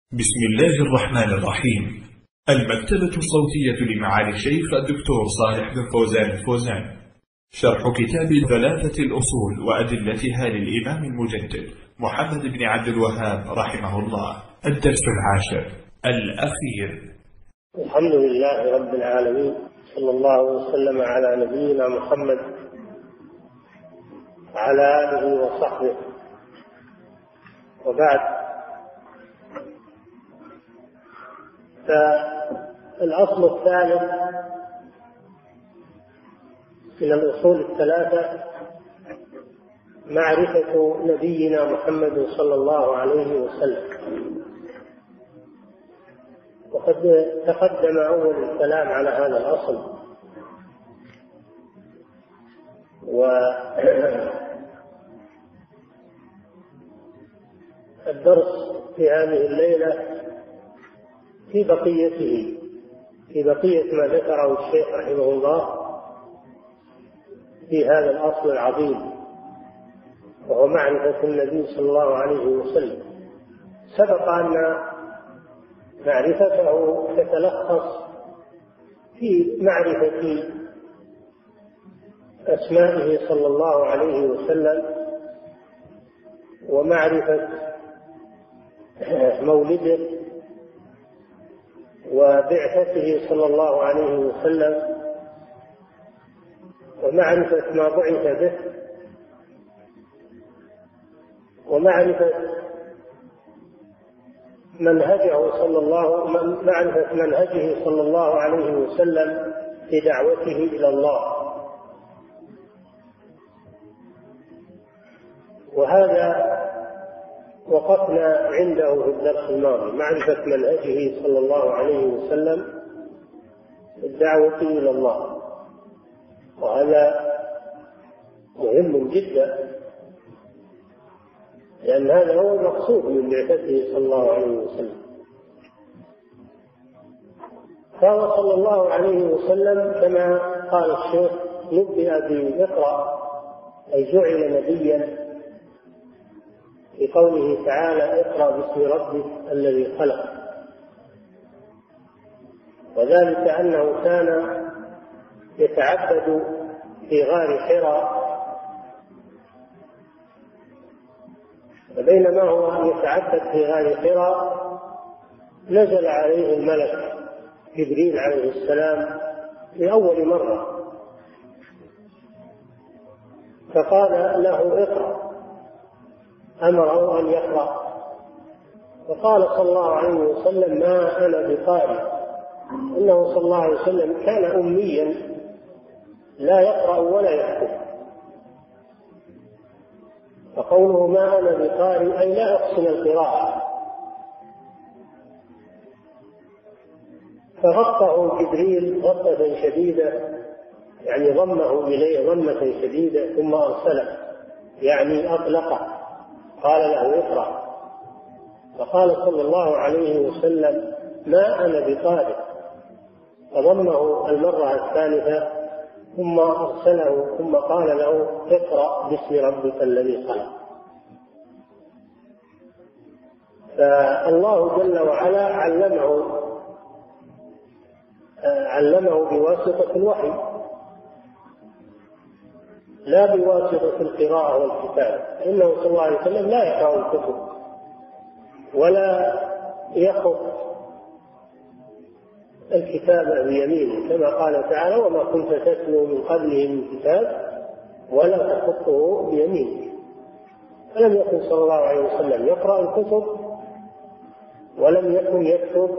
بسم الله الرحمن الرحيم. المكتبة الصوتية لمعالي الشيخ الدكتور صالح بن فوزان الفوزان، شرح كتاب ثلاثة الأصول وأدلتها للإمام المجدد محمد بن عبد الوهاب رحمه الله. الدرس العاشر الأخير. الحمد لله رب العالمين، صلى الله وسلم على نبينا محمد وعلى آله وصحبه، وبعد. فالأصل الثالث من الأصول الثلاثة معرفة نبينا محمد صلى الله عليه وسلم، وقد تقدم أول الكلام على هذا الأصل، والدرس في هذه الليلة في بقية ما ذكره الشيخ رحمه الله في هذا الأصل العظيم، وهو معرفة النبي صلى الله عليه وسلم. سبق أن معرفته تتلخص في معرفة أسمائه صلى الله عليه وسلم، ومعرفة مولده وبعثته صلى الله عليه وسلم، ومعرفة ما بعث به، ومعرفة منهجه صلى الله عليه وسلم في دعوته إلى الله. وهذا وقفنا عنده في الدرس الماضي، معرفة منهجه صلى الله عليه وسلم في الدعوة إلى الله، وهذا مهم جدا، لأن هذا هو المقصود من بعثته صلى الله عليه وسلم. فهو صلى الله عليه وسلم كما قال الشيخ نبئ بإقرأ، أي جعل نبيا في قوله تعالى اقرأ باسم ربك الذي خلق، وذلك أنه كان يتعبد في غار حراء، وبينما هو يتعبد في غار حراء نزل عليه الملك جبريل عليه السلام لأول مرة، فقال له اقرأ، أمره أن يقرأ، وقال صلى الله عليه وسلم ما أنا بقارئ، إنه صلى الله عليه وسلم كان أميا لا يقرأ ولا يكتب، فقوله ما أنا بقارئ أي لا أحسن القراءة. فغطه جبريل غطة شديدة، يعني ضمه إليه ضمة شديدة، ثم أرسله، يعني أطلقه، قال له اقرأ، فقال صلى الله عليه وسلم ما أنا بقارئ، فضمه المرة الثالثة، ثم أرسله، ثم قال له اقرأ باسم ربك الذي خلق. فالله جل وعلا علمه بواسطة الوحي، لا بواسطة القراءة والكتابة، إنه صلى الله عليه وسلم لا يقرأ الكتب ولا يخط الكتابة بيمينه، كما قال تعالى وما كنت تتلو من قبله من كتاب ولا تخطه بيمينك. فلم يكن صلى الله عليه وسلم يقرأ الكتب، ولم يكن يكتب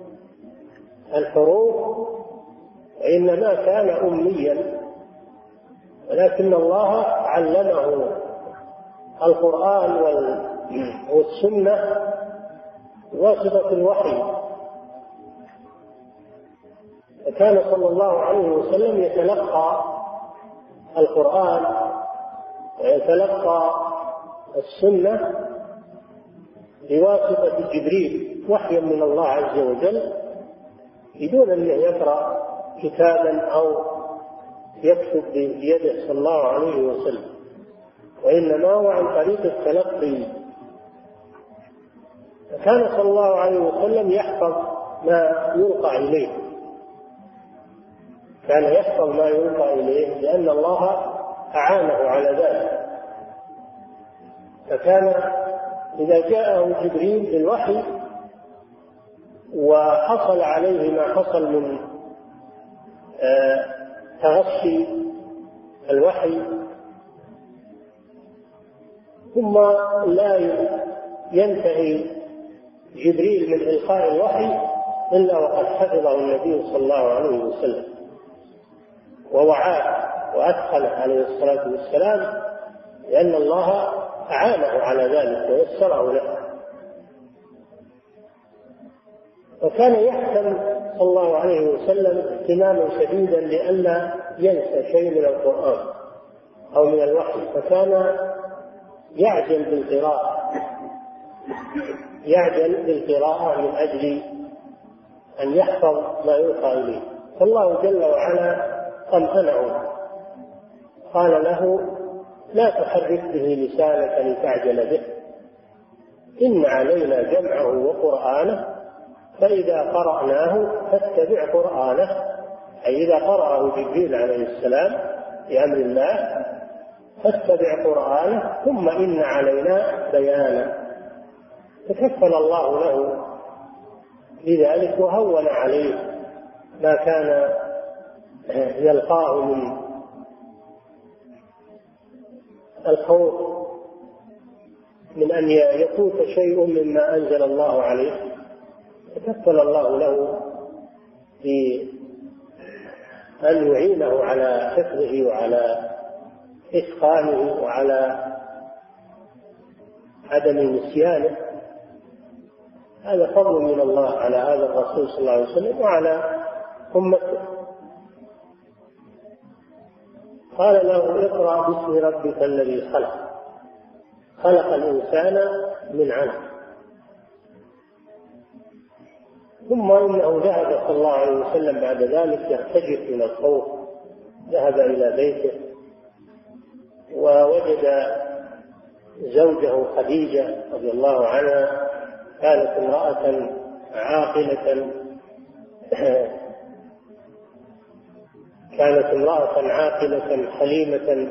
الحروف، إنما كان أميا، ولكن الله علمه القرآن والسنة بواسطة الوحي، فكان صلى الله عليه وسلم يتلقى القرآن ويتلقى السنة بواسطة جبريل وحيا من الله عز وجل، بدون أن يقرأ كتابا أو يكتب بيده صلى الله عليه وسلم، وإنما هو عن طريق التلقي. فكان صلى الله عليه وسلم يحفظ ما يلقى إليه، كان يحفظ ما يلقى إليه لأن الله أعانه على ذلك. فكان إذا جاءه جبريل بالوحي وحصل عليه ما حصل من تغشي الوحي ثم لا ينتهي جبريل من إلقاء الوحي إلا وقد حفظه النبي صلى الله عليه وسلم ووعاه وأدخله عليه الصلاة والسلام، لأن الله أعانه على ذلك ويسره له. وكان يحتم صلى الله عليه وسلم اهتماما شديدا لئلا ينسى شيء من القرآن أو من الوحي، فكان يعجل بالقراءة من أجل أن يحفظ ما يلقى إليه. فالله جل وعلا طمأنه، قال له: لا تحرك به لسانك لتعجل به، إن علينا جمعه وقرآنه فإذا قرأناه فاتبع قرآنه، أي إذا قرأه جبريل عليه السلام بأمر الله فاتبع قرآنه ثم إن علينا بيانه. تكفل الله له بذلك وهون عليه ما كان يلقاه من الخوف من أن يفوت شيء مما أنزل الله عليه. تكفل الله له بأن يعينه على حفظه وعلى إتقانه وعلى عدم نسيانه. هذا فضل من الله على هذا الرسول صلى الله عليه وسلم وعلى أمته. قال له: اقرأ باسم ربك الذي خلق، خلق الإنسان من علق. ثم إنه ذهب صلى الله عليه وسلم بعد ذلك يرتجف من الخوف، ذهب إلى بيته ووجد زوجه خديجة رضي الله عنها كانت امرأة عاقلة حليمة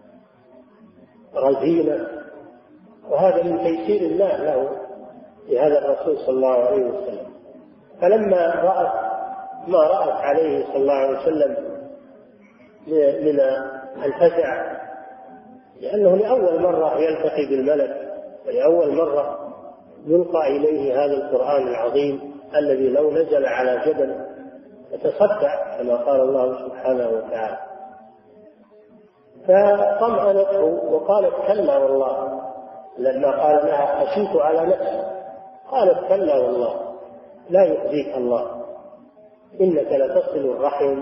رزينة، وهذا من تيسير الله له لهذا الرسول صلى الله عليه وسلم. فلما رأت ما رأت عليه صلى الله عليه وسلم من الفزع، لأنه لأول مرة يلتقي بالملك ولأول مرة يلقى إليه هذا القرآن العظيم الذي لو نزل على جبل يتصدع كما قال الله سبحانه وتعالى. فطمأنته وقالت: كلا والله. لما قال لها: خشيت على نفسي، قالت: كلا والله لا يخزيك الله، إنك لتصل الرحم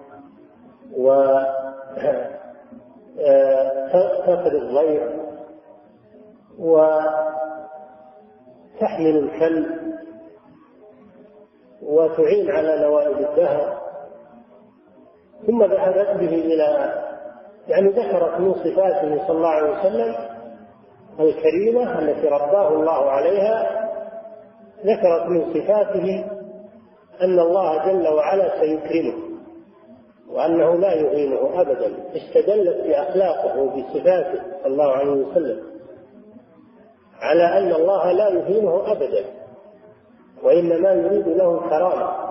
وتقري الضيف وتحمل الكلب وتعين على نوائب الدهر. ثم ذهبت به إلى ذكرت من صفاته صلى الله عليه وسلم الكريمة التي رباه الله عليها، ذكرت من صفاته أن الله جل وعلا سيكرمه وأنه لا يهينه أبدا. استدلت بأخلاقه وبصفاته صلى الله عليه وسلم على أن الله لا يهينه أبدا وإنما يريد له الكرامة.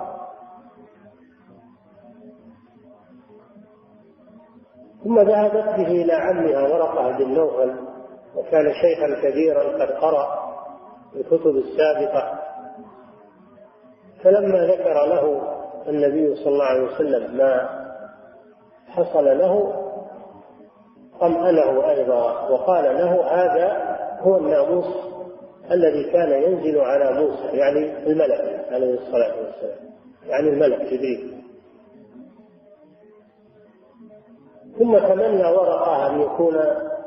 ثم ذهبت به إلى عمها ورقة بن نوفل، وكان شيخا كبيرا قد قرأ الكتب السابقة. فلما ذكر له النبي صلى الله عليه وسلم ما حصل له طمأنه أيضا، وقال له: هذا هو الناموس الذي كان ينزل على موسى، يعني الملك عليه الصلاة والسلام، يعني الملك جبريل. ثم تمنى ورقة أن يكون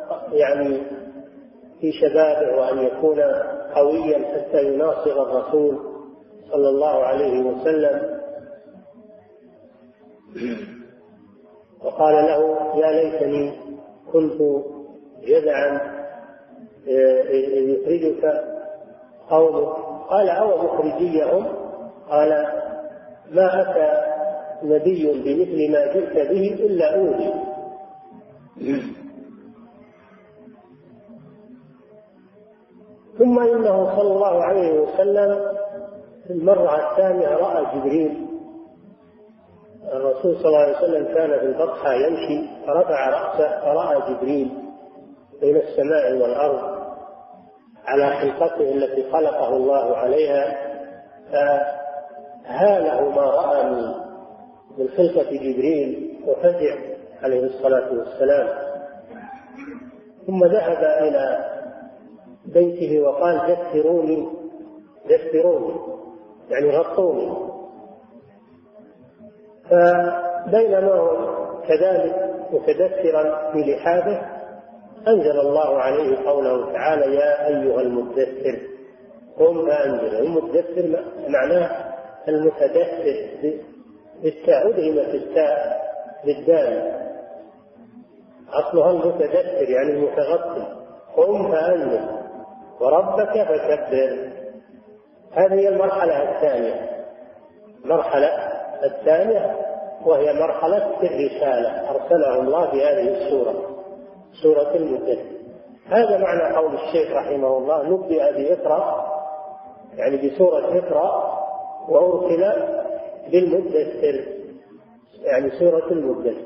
في شبابه وأن يكون قويا حتى يناصر الرسول صلى الله عليه وسلم. وقال له: يا ليتني كنت جذعا يخرجك قومه. قال أو مخرجيهم؟ قال ما أتى نبي بمثل ما جئت به إلا أوذي. ثم إنه صلى الله عليه وسلم في المرة الثانية رأى جبريل. الرسول صلى الله عليه وسلم كان في البطحة يمشي فرفع رأسه فرأى جبريل بين السماء والأرض على خلقته التي خلقه الله عليها، فهاله ما رأى من خلقة جبريل وفزع عليه الصلاة والسلام. ثم ذهب إلى بيته وقال دثروني دثروني، يعني غطوني. فبينما هو كذلك متدثرا في لحافه أنزل الله عليه قوله تعالى يا أيها المدثر قم فأنذر. المدثر معناه المتدثر بالتاء، أدغمت التاء بالدال، أصلها المتدثر يعني المتغطي. قم فأنذر وربك فكبر. هذه هي المرحلة الثانية. المرحلة الثانية وهي مرحلة الرسالة، أرسله الله في هذه السورة، سورة المدثر. هذا معنى قول الشيخ رحمه الله نبدأ بإقرأ، يعني بسورة اقرأ، وأرسل بالمدثر يعني سورة المدثر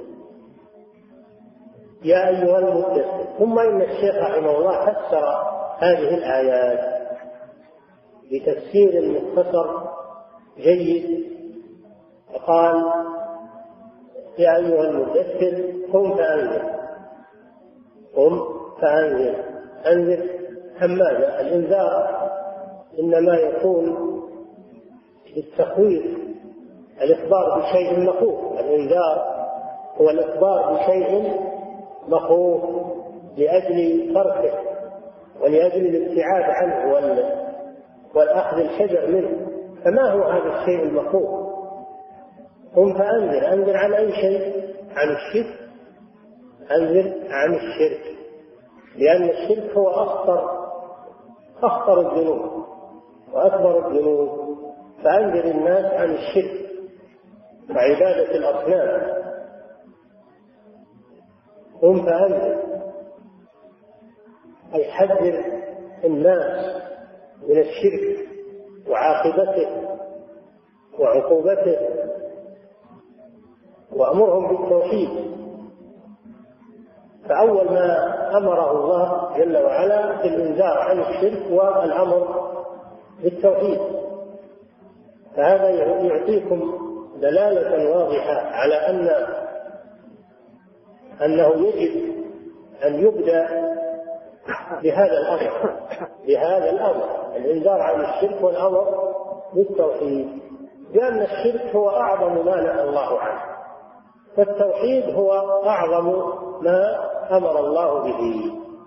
يا أيها المدثر. ثم إن الشيخ رحمه الله فسر هذه الآيات بتفسير مختصر جيد، فقال يا أيها المدثر قم فأنذر. قم فأنذر، أنذر ماذا؟ الإنذار إنما يكون بالتخويف، الإخبار بشيء مخوف. الإنذار هو الإخبار بشيء مخوف لأجل تركه ولأجل الابتعاد عنه والأخذ الحذر منه. فما هو هذا الشيء المخوف؟ قم فأنذر، أنذر عن أي شيء؟ عن الشرك. أنذر عن الشرك، لأن الشرك هو أخطر الذنوب وأكبر الذنوب. فأنذر الناس عن الشرك وعبادة الأصنام. قم فأنذر أي حذر الناس من الشرك وعاقبته وعقوبته، وأمرهم بالتوحيد. فأول ما أمره الله جل وعلا في الإنذار عن الشرك والأمر بالتوحيد. فهذا يعطيكم دلالة واضحة على أنه يجب أن يبدأ بهذا الأمر الإنذار عن الشرك والأمر بالتوحيد، لأن الشرك هو أعظم ما نهى الله عنه، والتوحيد هو أعظم ما أمر الله به.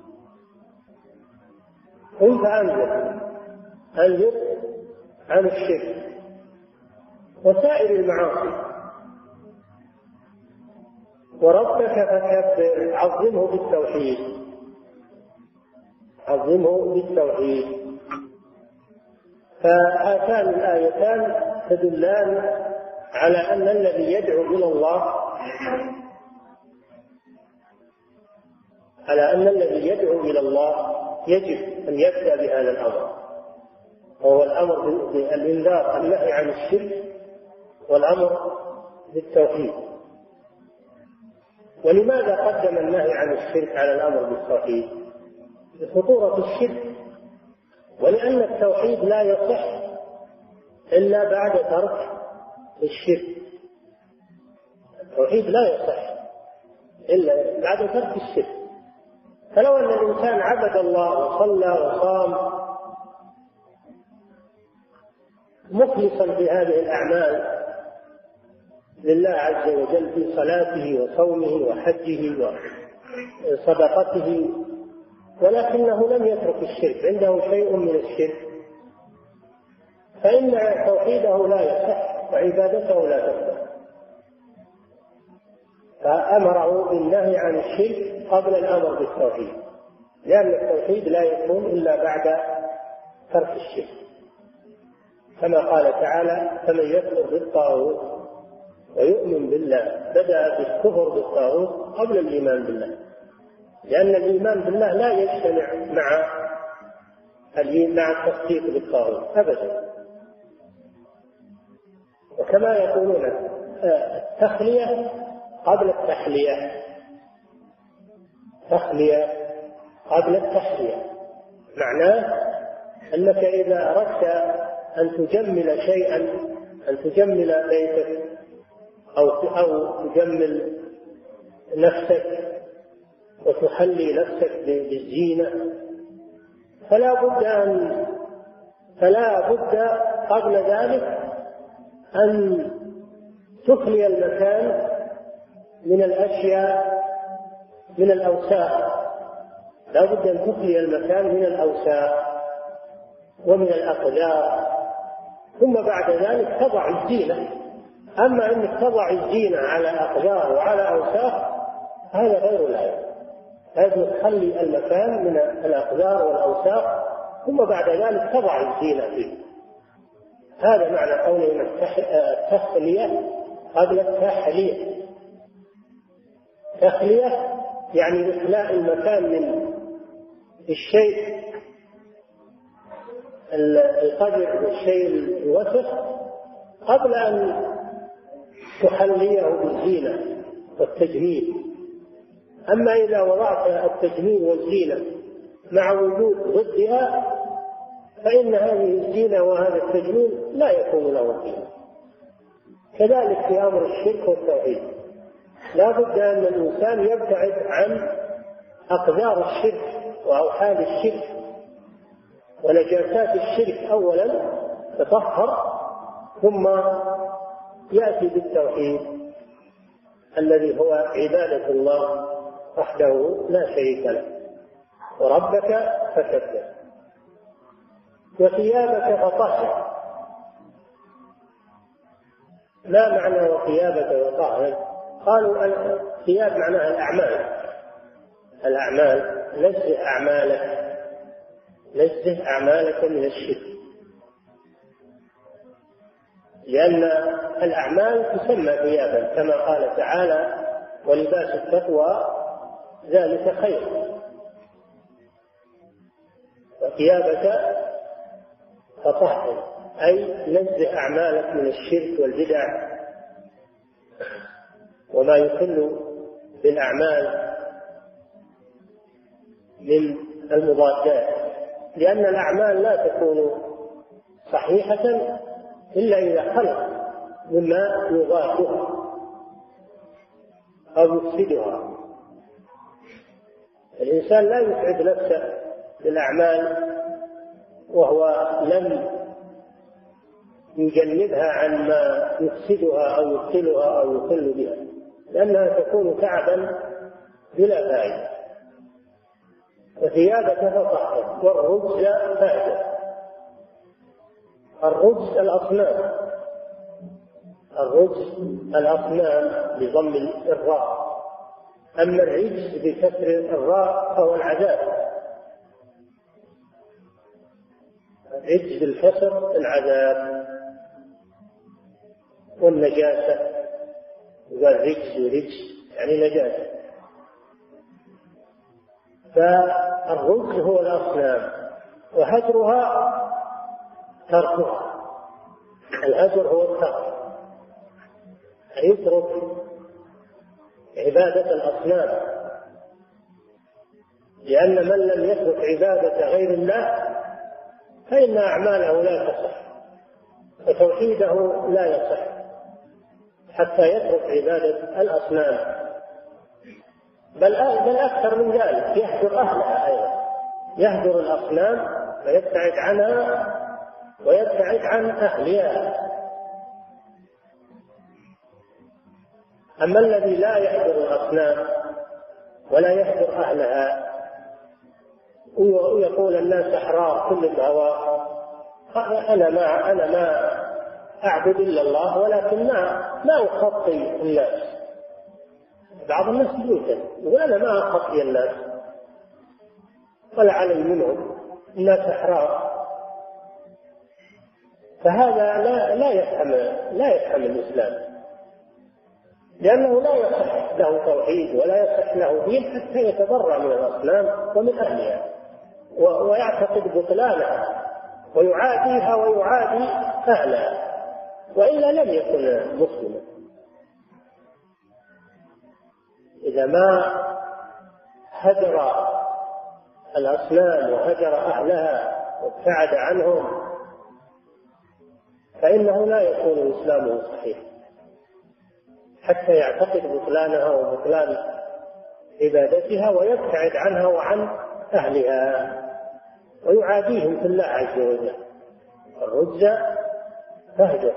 قم فأنذر، أنذر عن الشرك وسائر المعاصي. وربك فكبر، عظمه بالتوحيد، عظمه بالتوحيد. فهاتان الآيتان تدلان على أن الذي يدعو إلى الله يجب أن يبدأ بهذا الأمر، وهو الأمر بالإنذار، النهي عن الشرك والأمر بالتوحيد. ولماذا قدم النهي عن الشرك على الأمر بالتوحيد؟ لخطورة الشرك، ولأن التوحيد لا يصح إلا بعد ترك الشرك. التوحيد لا يصح إلا بعد ترك الشرك. فلو أن الإنسان عبد الله وصلى وصام مخلصا في هذه الأعمال لله عز وجل في صلاته وصومه وحجه وصدقته، ولكنه لم يترك الشرك، عنده شيء من الشرك، فإن توحيده لا يصح وعبادته لا تصح. فأمره بالنهي عن الشرك قبل الأمر بالتوحيد، لأن التوحيد لا يكون إلا بعد ترك الشرك، كما قال تعالى: فمن يكفر بالطاغوت ويؤمن بالله بدأ بالكفر بالطاغوت قبل الإيمان بالله، لأن الإيمان بالله لا يجتمع مع التصديق بالطاغوت أبدا. وكما يقولون التخلية قبل التحلية، تخلية قبل التحلية، معناه أنك إذا أردت أن تجمل شيئا، أن تجمل بيتك أو تجمل نفسك وتحلي نفسك بالزينة، فلا بد قبل ذلك أن تخلي المكان من الأشياء، من الأوساخ، لا بد أن تخلي المكان من الأوساخ ومن الأقدار، ثم بعد ذلك تضع الزينة. أما أنك تضع الزينة على أقدار وعلى أوساخ هذا غير لائق، لازم تخلي المكان من الأقدار والأوساخ ثم بعد ذلك تضع الزينة فيه. هذا معنى قولنا التخلية قبل التحلية. تخلية يعني إخلاء المكان من الشيء القذر والشيء الوسخ قبل أن تحليه بالزينة والتجميل. أما إذا وضعت التجميل والزينة مع وجود ضدها فإن هذه الزينة وهذا التجميل لا يكون له قيمة. كذلك في أمر الشرك والتوحيد، لا بد أن الإنسان يبتعد عن أقدار الشرك وأوحال الشرك ونجاسات الشرك أولا، تطهر ثم يأتي بالتوحيد الذي هو عبادة الله وحده لا شريك له. وربك فكبر وثيابك فطهر. ما معنى وثيابك فطهر؟ قالوا الثياب معناها الأعمال. نزه أعمالك من الشرك، لأن الأعمال تسمى ثيابا كما قال تعالى: ولباس التقوى ذلك خير. وثيابك فطهر أي نزه أعمالك من الشرك والبدع وما يخل بالأعمال من المضادات، لأن الأعمال لا تكون صحيحة إلا إذا خلت مما يضادها أو يفسدها. الإنسان لا يسعد نفسه بالأعمال وهو لم يجنبها عن ما يفسدها أو يبطلها أو يخل بها، لأنها تكون تعبا بلا فائدة. وثيابك فطهر والرجز فاهجر. الرجز الأصنام بضم الراء، أما الرجز بكسر الراء فهو العذاب. الرجز بالكسر العذاب والنجاسة، وقال رجز يعني نجاسة. فالرجز هو الأصنام، وهجرها تركها. الهجر هو الترك، يترك عبادة الأصنام، لأن من لم يترك عبادة غير الله فإن أعماله لا تصح وتوحيده لا يصح حتى يترك عبادة الأصنام، بل أكثر من ذلك، يهجر أهلها أيضا، يهجر الأصنام ويبتعد عنها ويبتعد عن أهلها. أما الذي لا يهجر الأصنام ولا يهجر أهلها ويقول الناس أحرار كل الهوى، أنا ما أعبد إلا الله ولكن ما أخطي الناس. بعض الناس يقول أنا ما أخطي الناس ولا علي منهم، الناس أحرار فهذا لا يفهم الإسلام، لأنه لا يصح له توحيد ولا يصح له دين حتى يتبرأ من الأصنام ومن أهلها ويعتقد بطلانها ويعاديها ويعادي أهلها، وإلا لم يكن مسلما. إذا ما هجر الأصنام وهجر أهلها وابتعد عنهم فإنه لا يكون إسلامه صحيح حتى يعتقد بطلانها وبطلان عبادتها ويبتعد عنها وعن أهلها ويعاديهم في الله عز وجل. الرجز فهجر،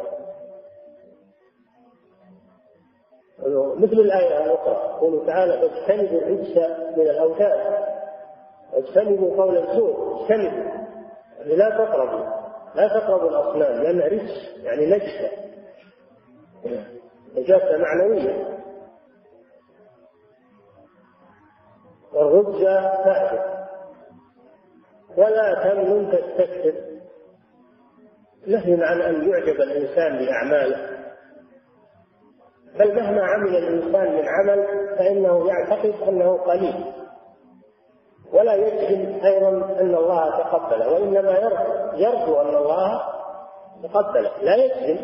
مثل الآية الأخرى يقول تعالى فاجتنبوا الرجس من الأوثان واجتنبوا قول الزور. اجتنبوا يعني لا تقربوا الأصنام، لأنها رجس يعني نجسة، نجاسة معنوية. والرجز فهجر. ولا تمنن تستكثر، نهي عن أن يعجب الإنسان بأعماله، بل مهما عمل الإنسان من عمل فإنه يعتقد أنه قليل، ولا يجزم أيضا أن الله تقبله، وإنما يرجو أن الله تقبله، لا يجزم.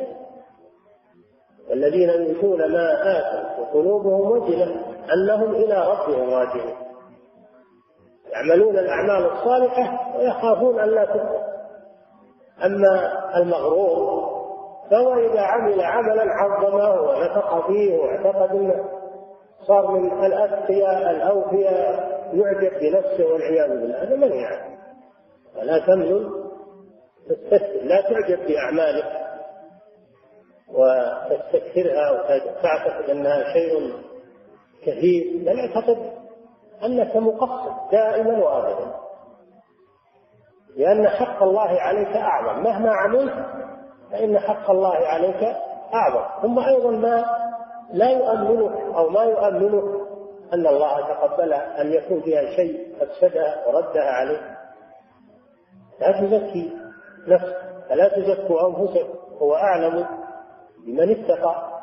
الذين يؤتون ما آتوا وقلوبهم وجلة أنهم إلى ربهم راجعون، يعملون الأعمال الصالحة ويخافون أن لا تقبل. أما المغرور فهو إذا عمل عملا عظمه ونفق فيه واعتقد أنه صار من الأتقياء الأوفياء يعجب بنفسه والعياذ بالله، هذا من يعني. ولا تمنن تستكثر، لا تعجب بأعمالك وتستكثرها وتعتقد أنها شيء كثير، بل اعتقد أنك مقصر دائما وأبدا، لأن حق الله عليك أعظم. مهما عملت فإن حق الله عليك أعظم. ثم أيضا ما لا يؤمنك أو ما يؤمنك أن الله تقبلها، أن يكون فيها شيء أفسدها وردها عليك. لا تزكي نفسك، فلا تزكوا أنفسكم، هو أعلم بمن اتقى.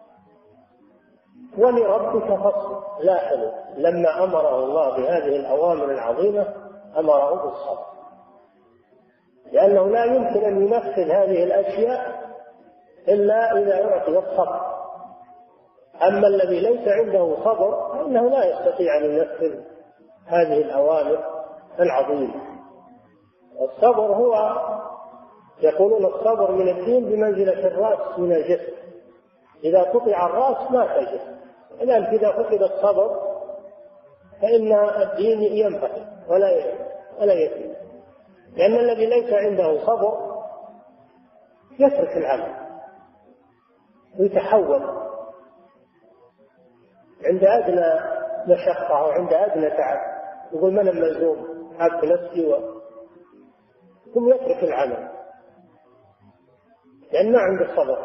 ولربك فاصبر. لاحظوا لما أمره الله بهذه الأوامر العظيمة أمره بالصبر، لأنه لا يمكن أن ينفذ هذه الأشياء إلا إذا أعطي الصبر. أما الذي ليس عنده صبر فإنه لا يستطيع أن ينفذ هذه الأوامر العظيمة. الصبر هو، يقولون الصبر من الدين بمنزلة الرأس من الجسد، إذا قطع الرأس مات الجسد. الآن إذا فقد الصبر فإن الدين ينفقد ولا يتم، لأن الذي ليس عنده صبر يترك العمل ويتحول عند أدنى مشقة أو عند أدنى تعب، يقول من الملزوم حاب نفسي ثم يترك العمل، لأنه عند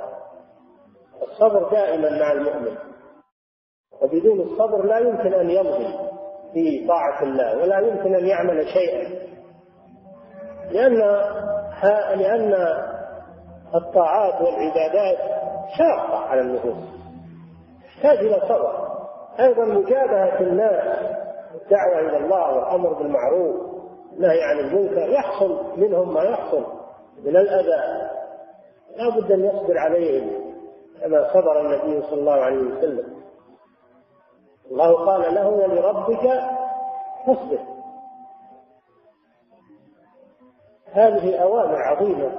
الصبر دائما مع المؤمن، وبدون الصبر لا يمكن أن يمضي في طاعة الله ولا يمكن أن يعمل شيئا، لأن الطاعات والعبادات شاقة على النفوس تحتاج إلى صبر. أيضا مجابهة الناس، الدعوة إلى الله والأمر بالمعروف والنهي عن المنكر يحصل منهم ما يحصل من الأذى، لا بد أن يصبر عليهم كما صبر النبي صلى الله عليه وسلم. الله قال له ولربك فاصبر. هذه أوامر عظيمة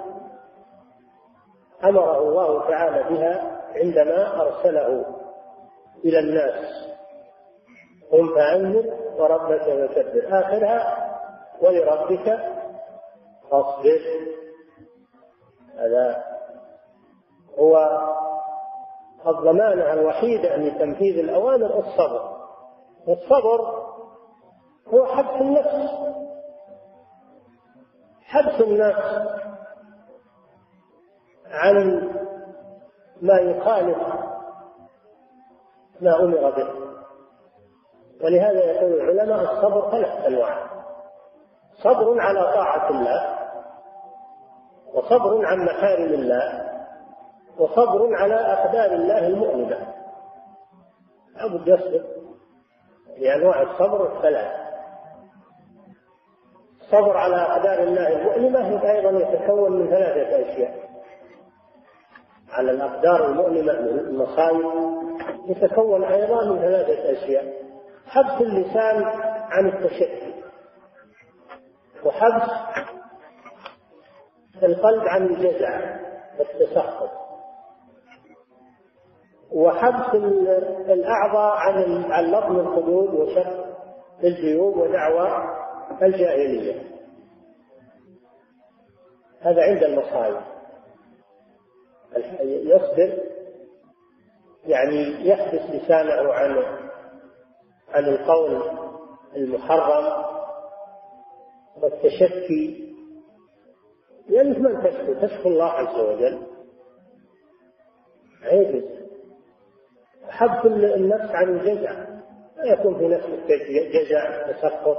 أمره الله تعالى بها عندما أرسله إلى الناس. قم فأنذر وربك فكبر، آخرها ولربك فاصبر. هذا هو الضمانة الوحيدة لتنفيذ الأوامر، الصبر. والصبر هو حبس النفس، حبس النفس عن ما يخالف ما أمر به. ولهذا يقول العلماء الصبر 3 أنواع: صبر على طاعة الله، وصبر عن محارم الله، وصبر على أقدار الله المؤلمة. لابد يصبر لأنواع الصبر الثلاث. الصبر على أقدار الله المؤلمة أيضا يتكون من ثلاثة أشياء. على الأقدار المؤلمة من المصائب يتكون أيضا من ثلاثة أشياء: حبس اللسان عن التشكي، وحبس القلب عن الجزع والتسخط، وحبس الأعضاء عن لطم الخدود وشق الجيوب ودعوى الجاهلية. هذا عند المصائب. يصبر يعني يحبس لسانه عن القول المحرم والتشكي، لأنك من تشكو الله عز وجل عيب. حبس النفس عن الجزع، لا يكون في نفسك جزع تسخط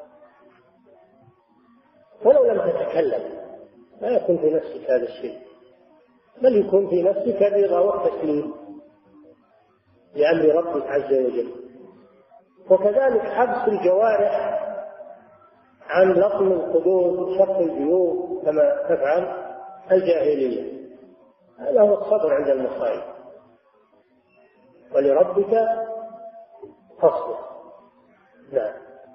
ولو لم تتكلم، لا يكون في نفسك هذا الشيء، بل يكون في نفسك رضا والتسليم لأمر ربك عز وجل. وكذلك حبس الجوارح عن لطم الخدود شق الجيوب كما تفعل الجاهلية. هذا هو الصبر عند المصائب. ولربك فاصبر. نعم.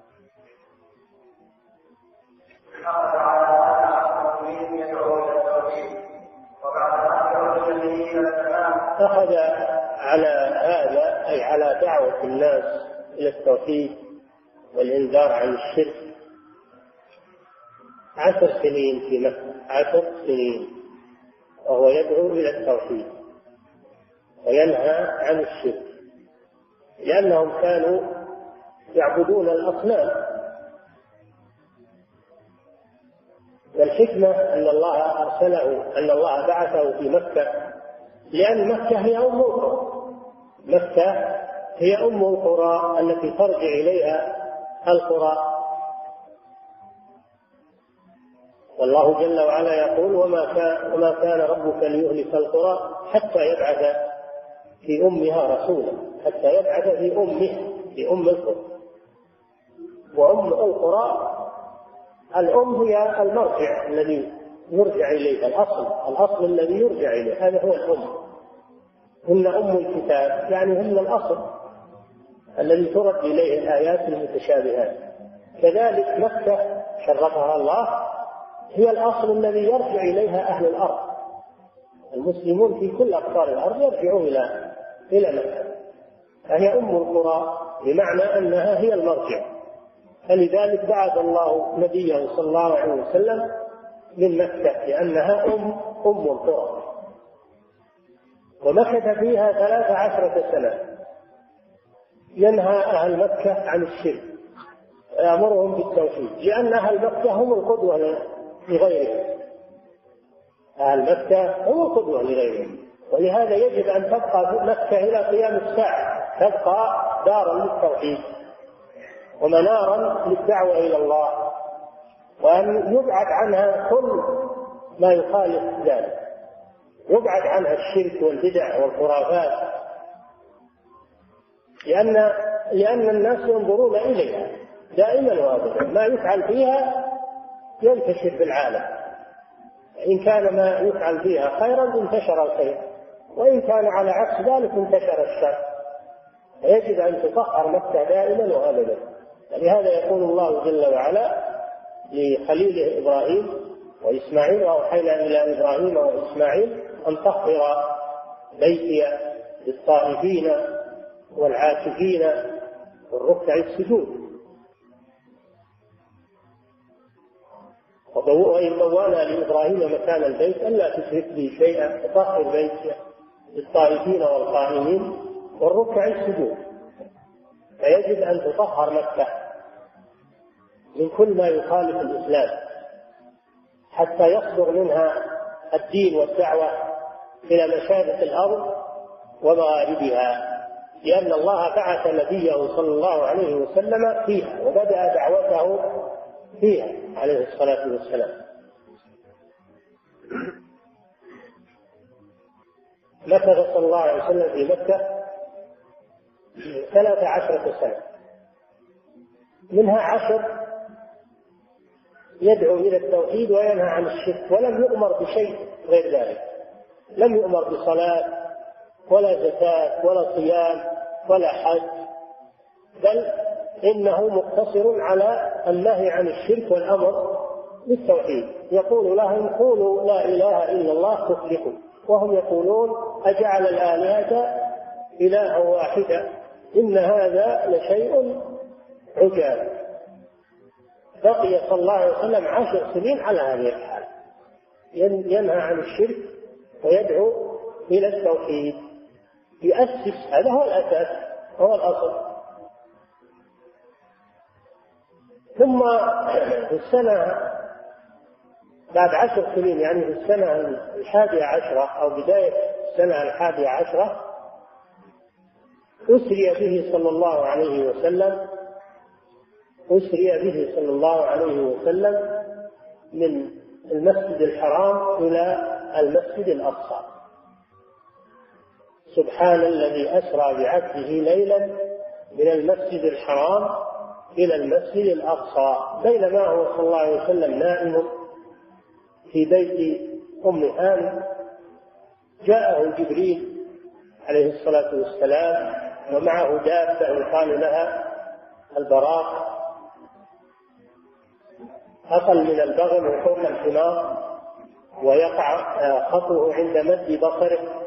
أخذ على هذا أي على دعوة الناس إلى التوحيد والإنذار عن الشرك 10 سنين في مكة، 10 سنين، وهو يدعو إلى التوحيد وينهى عن الشرك، لأنهم كانوا يعبدون الأصنام. والحكمة أن الله أرسله، أن الله بعثه في مكة، لأن مكة هي أم القرى. مكة هي أم القرى التي ترجع إليها القرى. والله جل وعلا يقول: وما كان ربك ليهلك القرى حتى يبعث في أمها رسولا، حتى يبعث في أمه، في أم القرى. وأم القرى الأم هي المرجع الذي يرجع إليه، الأصل الذي يرجع إليه، هذا هو الأم. هن أم الكتاب، يعني هن الأصل الذي ترد إليه الآيات المتشابهات. كذلك مكة شرفها الله هي الأصل الذي يرجع إليها أهل الأرض. المسلمون في كل أقطار الأرض يرجعون إلى مكة، فهي أم القرى، بمعنى أنها هي المرجع. فلذلك بعث الله نبيه صلى الله عليه وسلم من مكة، لأنها أم القرى. ومكث فيها 13 سنة ينهى أهل مكة عن الشرك ويأمرهم بالتوحيد، لأن أهل مكة هم القدوة لغيرهم. أهل مكة هم القدوة لغيرهم، ولهذا يجب أن تبقى مكة إلى قيام الساعة، تبقى دارا للتوحيد ومنارا للدعوة إلى الله، وأن يبعد عنها كل ما يخالف ذلك، يبعد عنها الشرك والبدع والخرافات، لأن الناس ينظرون إليها دائما وابدا. ما يفعل فيها ينتشر بالعالم، إن كان ما يفعل فيها خيرا انتشر الخير، وإن كان على عكس ذلك انتشر الشر. يجب أن تطهر مكة دائما وابدا. لهذا يقول الله جل وعلا لخليله إبراهيم وإسماعيل: وأوحينا إلى إبراهيم وإسماعيل أن طهر بيتي للطائفين والعاكفين والركع السجود. وإذ بوأنا لإبراهيم مكان البيت ألا تشرك بي شيئا وطهر بيتي للطائفين والقائمين والركع السجود. فيجب أن تطهر مكة من كل ما يخالف الإسلام حتى يصدر منها الدين والدعوة إلى مشارق الأرض ومغاربها، لأن الله بعث نبيه صلى الله عليه وسلم فيها وبدأ دعوته فيها عليه الصلاة والسلام. مكث صلى الله عليه وسلم في مكة 13 سنة، منها 10 يدعو إلى التوحيد وينهى عن الشرك، ولم يؤمر بشيء غير ذلك، لم يؤمر بصلاة ولا زكاة ولا صيام ولا حج، بل إنه مقتصر على النهي عن الشرك والأمر بالتوحيد. يقول لهم قولوا لا إله إلا الله تفلحوا، وهم يقولون أجعل الآلهة إلها واحدا إن هذا لشيء عجاب. بقي صلى الله عليه وسلم 10 سنين على هذه الحال، ينهى عن الشرك ويدعو إلى التوحيد، يؤسس، هذا هو الأساس، هو الأصل. ثم في السنة بعد 10 سنين، يعني في السنة 11 أو بداية السنة 11 أسري به صلى الله عليه وسلم من المسجد الحرام إلى المسجد الأقصى. سبحان الذي أسرى بعبده ليلا من المسجد الحرام إلى المسجد الأقصى، بينما هو صلى الله عليه وسلم نائم في بيت أم هانئ جاءه جبريل عليه الصلاة والسلام ومعه دابة يقال لها البراق، أقل من البغل وفوق الحمار، ويقع خطوه عند مد بصره،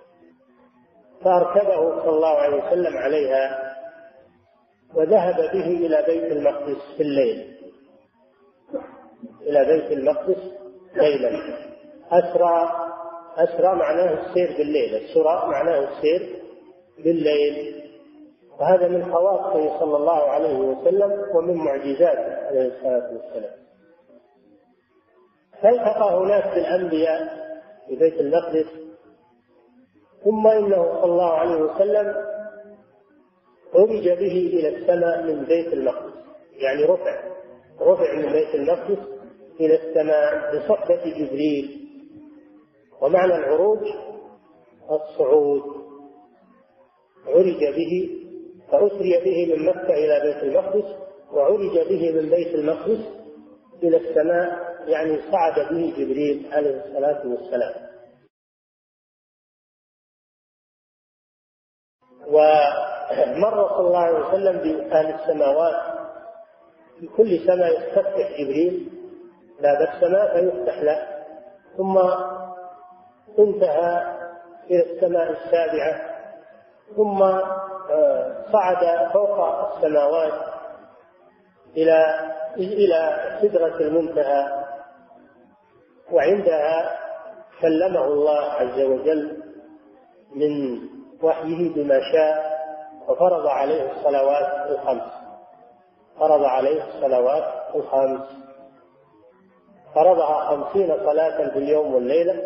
فأركبه صلى الله عليه وسلم عليها وذهب به إلى بيت المقدس في الليل، إلى بيت المقدس ليلا. أسرى معناه السير بالليل، السرى معناه السير بالليل، وهذا من خواصه صلى الله عليه وسلم ومن معجزاته عليه الصلاة والسلام. فالتقى هناك بالأنبياء في بيت المقدس، ثم إنه صلى الله عليه وسلم عرج به إلى السماء من بيت المقدس، يعني رفع من بيت المقدس إلى السماء بصحبة جبريل. ومعنى العروج الصعود، عرج به، فأسري به من مكة إلى بيت المقدس، وعرج به من بيت المقدس إلى السماء، يعني صعد به جبريل عليه الصلاة والسلام. ومر صلى الله عليه وسلم بأهل السماوات، في كل سماء يستفتح جبريل باب السماء فيفتح له، ثم انتهى إلى السماء السابعة، ثم صعد فوق السماوات إلى سدرة المنتهى، وعندها كلمه الله عز وجل من وحيه بما شاء، وفرض عليه الصلوات الخمس، فرضها 50 صلاة في اليوم والليلة.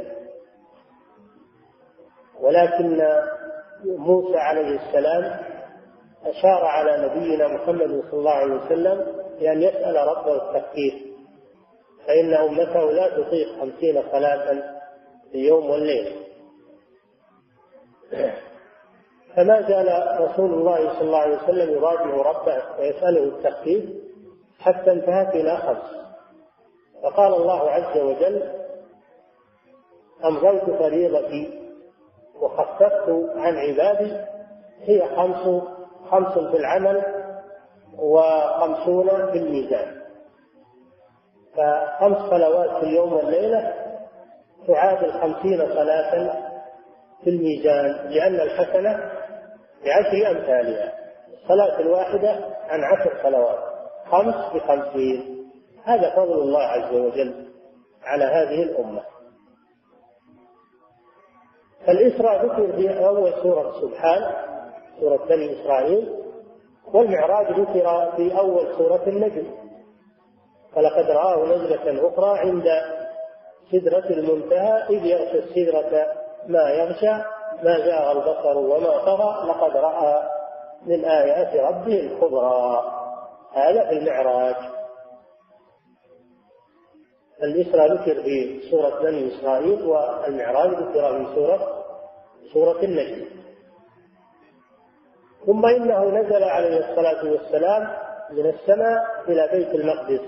ولكن موسى عليه السلام أشار على نبينا محمد صلى الله عليه وسلم بأن يسأل ربه التخفيف، فإن أمته لا تطيق 50 صلاة في اليوم والليلة. فما زال رسول الله صلى الله عليه وسلم يراجع ربه ويسأله التخفيف حتى انتهت إلى 5. فقال الله عز وجل: أمضيت فريضتي وخففت عن عبادي، هي 5 في العمل و50 في الميزان. ف5 صلوات في اليوم والليلة تعادل 50 صلاة في الميزان، لأن الحسنة ب10 أمثالها، الصلاة الواحدة عن 10 صلوات، 5 ب50. هذا فضل الله عز وجل على هذه الأمة. فالإسراء ذكر في أول سورة سبحان، سورة بني إسرائيل، والمعراج ذكر في أول سورة النجم. فلقد رآه نزلة أخرى عند سدرة المنتهى إذ يغشى السدرة ما يغشى ما زاغ البصر وما طغى لقد رأى من آيات ربه الكبرى. هذا في المعراج. الإسراء ذكر في سورة بني إسرائيل، والمعراج ذكر في سورة سورة النجم. ثم إنه نزل عليه الصلاة والسلام من السماء إلى بيت المقدس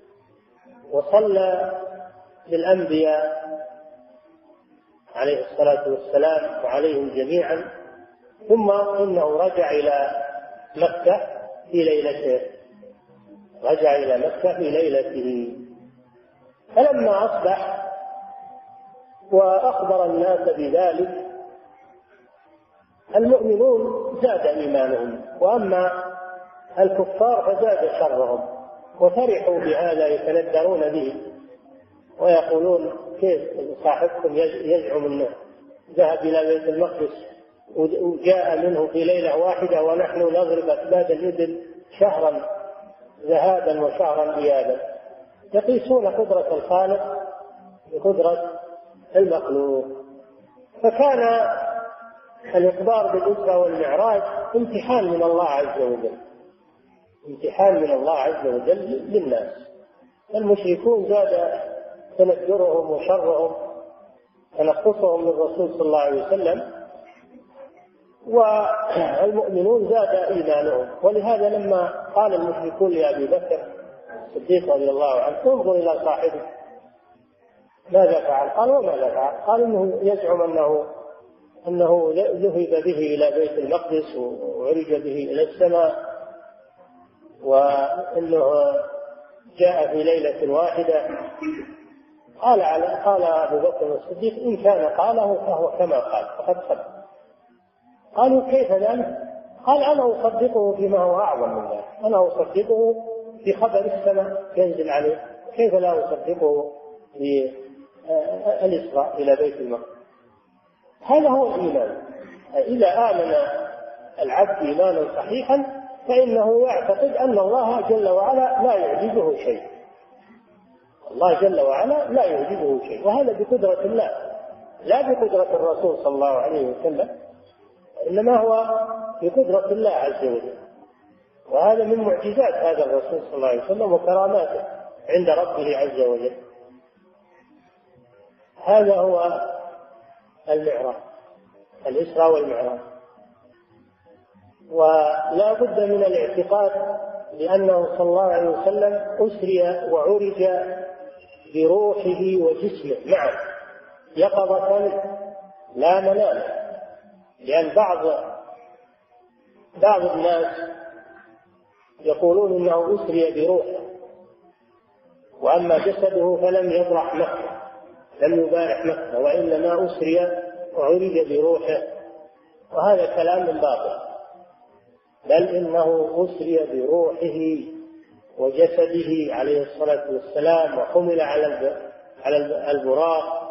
وصلى بالأنبياء عليه الصلاة والسلام وعليهم جميعا، ثم إنه رجع إلى مكة في ليلته، رجع إلى مكة في ليلته. فلما أصبح وأخبر الناس بذلك المؤمنون زاد إيمانهم، وأما الكفار فزاد شرهم، وفرحوا بهذا يتندرون به ويقولون كيف صاحبكم يزعم أنه ذهب إلى بيت المقدس وجاء منه في ليلة واحدة ونحن نضرب أكباد الإبل شهرا ذهابا وشهرا إيابا. يقيسون قدرة الخالق بقدرة المخلوق. فكان الإخبار بالإسراء والمعراج امتحان من الله عز وجل، امتحان من الله عز وجل للناس. المشركون زاد تندرهم وشرهم تنقصهم من الرسول صلى الله عليه وسلم، والمؤمنون زاد إيمانهم. ولهذا لما قال المشركون لأبي بكر الصديق رضي الله عنه انظر إلى صاحبه ماذا فعل؟ قال وماذا فعل؟ قال إنه يزعم أنه ذهب به إلى بيت المقدس وعرج به إلى السماء، وأنه جاء في ليلة واحدة. قال أبو بكر الصديق إن كان قاله فهو كما قال فقد صدق. قالوا كيف ذلك؟ قال أنا أصدقه فيما هو أعظم من ذلك، أنا أصدقه في خبر السماء ينزل عليه، كيف لا أصدقه بالإسراء إلى بيت المقدس؟ هذا هو الإيمان. إذا آمن العبد إيمانا صحيحا فإنه يعتقد أن الله جل وعلا لا يعجزه شيء، الله جل وعلا لا يعجزه شيء، وهذا بقدرة الله لا بقدرة الرسول صلى الله عليه وسلم، إنما هو بقدرة الله عز وجل. وهذا من معجزات هذا الرسول صلى الله عليه وسلم وكراماته عند ربه عز وجل. هذا هو المعراج، الإسراء والمعراج. ولا بد من الاعتقاد بأنه صلى الله عليه وسلم أسري وعرج بروحه وجسمه معا يقظة لا منام. لأن بعض الناس يقولون إنه أسري بروحه وأما جسده فلم يبرح مكة، لم يبارح مكة، وإنما أسري وعرج بروحه، وهذا كلام باطل. بل إنه أسري بروحه وجسده عليه الصلاة والسلام، وحمل على البراق،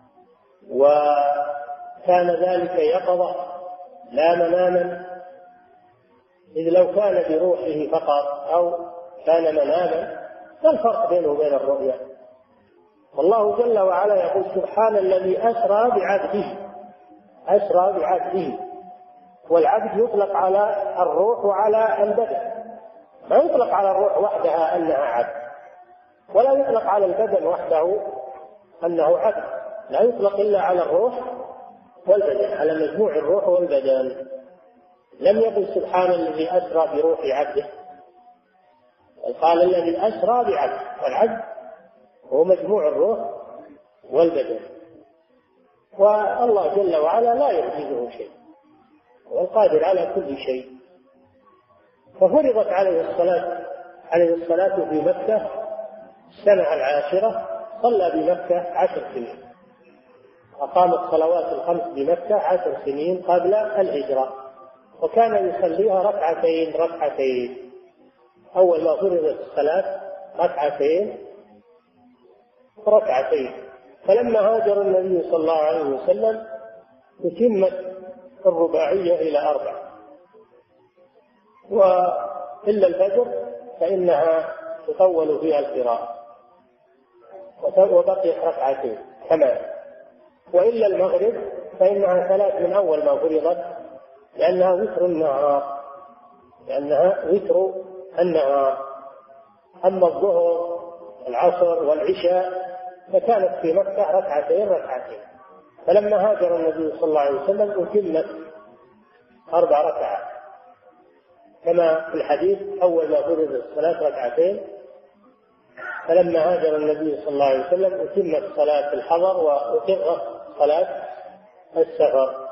وكان ذلك يقظة لا مناما. إذ لو كان بروحه فقط أو كان مناما ما الفرق بينه وبين الرؤيا؟ والله جل وعلا يقول سبحان الذي أسرى بعبده، أسرى بعبده. والعبد يطلق على الروح وعلى البدن، ما يطلق على الروح وحدها أنها عبد، ولا يطلق على البدن وحده أنه عبد، لا يطلق إلا على الروح والبدن، على مجموع الروح والبدن. لم يقل سبحان الذي أسرى بروح عبده، قال الذي أسرى بعبده، والعبد هو مجموع الروح والبدن. والله جل وعلا لا يعجزه شيء، والقادر على كل شيء. ففرضت عليه الصلاة في مكة السنة 10، صلى بمكة 10 سنين، أقام الصلوات الخمس بمكة 10 سنين قبل الهجرة، وكان يصليها ركعتين. أول ما فرضت الصلاة ركعتين. فلما هاجر النبي صلى الله عليه وسلم أتمت الرباعية إلى 4، وإلا الفجر فإنها تطول فيها القراءة وبقيت ركعتين كمان، وإلا المغرب فإنها 3 من أول ما فرضت، لأنها وتر النهار. أما الظهر العصر والعشاء فكانت في مكة ركعتين. فلما هاجر النبي صلى الله عليه وسلم أتمت 4 ركعات، كما في الحديث أول ما فرض الصلاة 2 فلما هاجر النبي صلى الله عليه وسلم أتمت صلاة الحضر وأقرت صلاة السفر.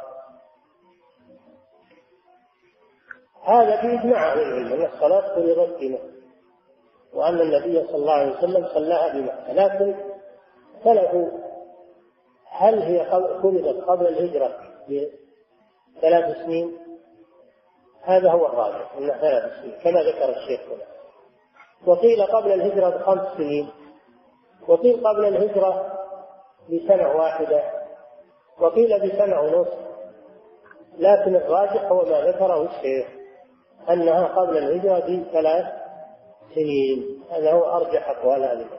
هذا بإجماع أهل العلم أن الصلاة فرضت في مكة، وأن النبي صلى الله عليه وسلم صلاها بمكة، لكن اختلفوا هل هي فرضت قبل الهجرة ب3 سنين؟ هذا هو الراجح أنها 3 سنين كما ذكر الشيخ هنا، وقيل قبل الهجرة ب5 سنين، وقيل قبل الهجرة ب1 واحدة، وقيل ب1 ونصف، لكن الراجح هو ما ذكره الشيخ أنها قبل الهجرة ب3 سنين. هذا هو أرجح أقوال أهل العلم.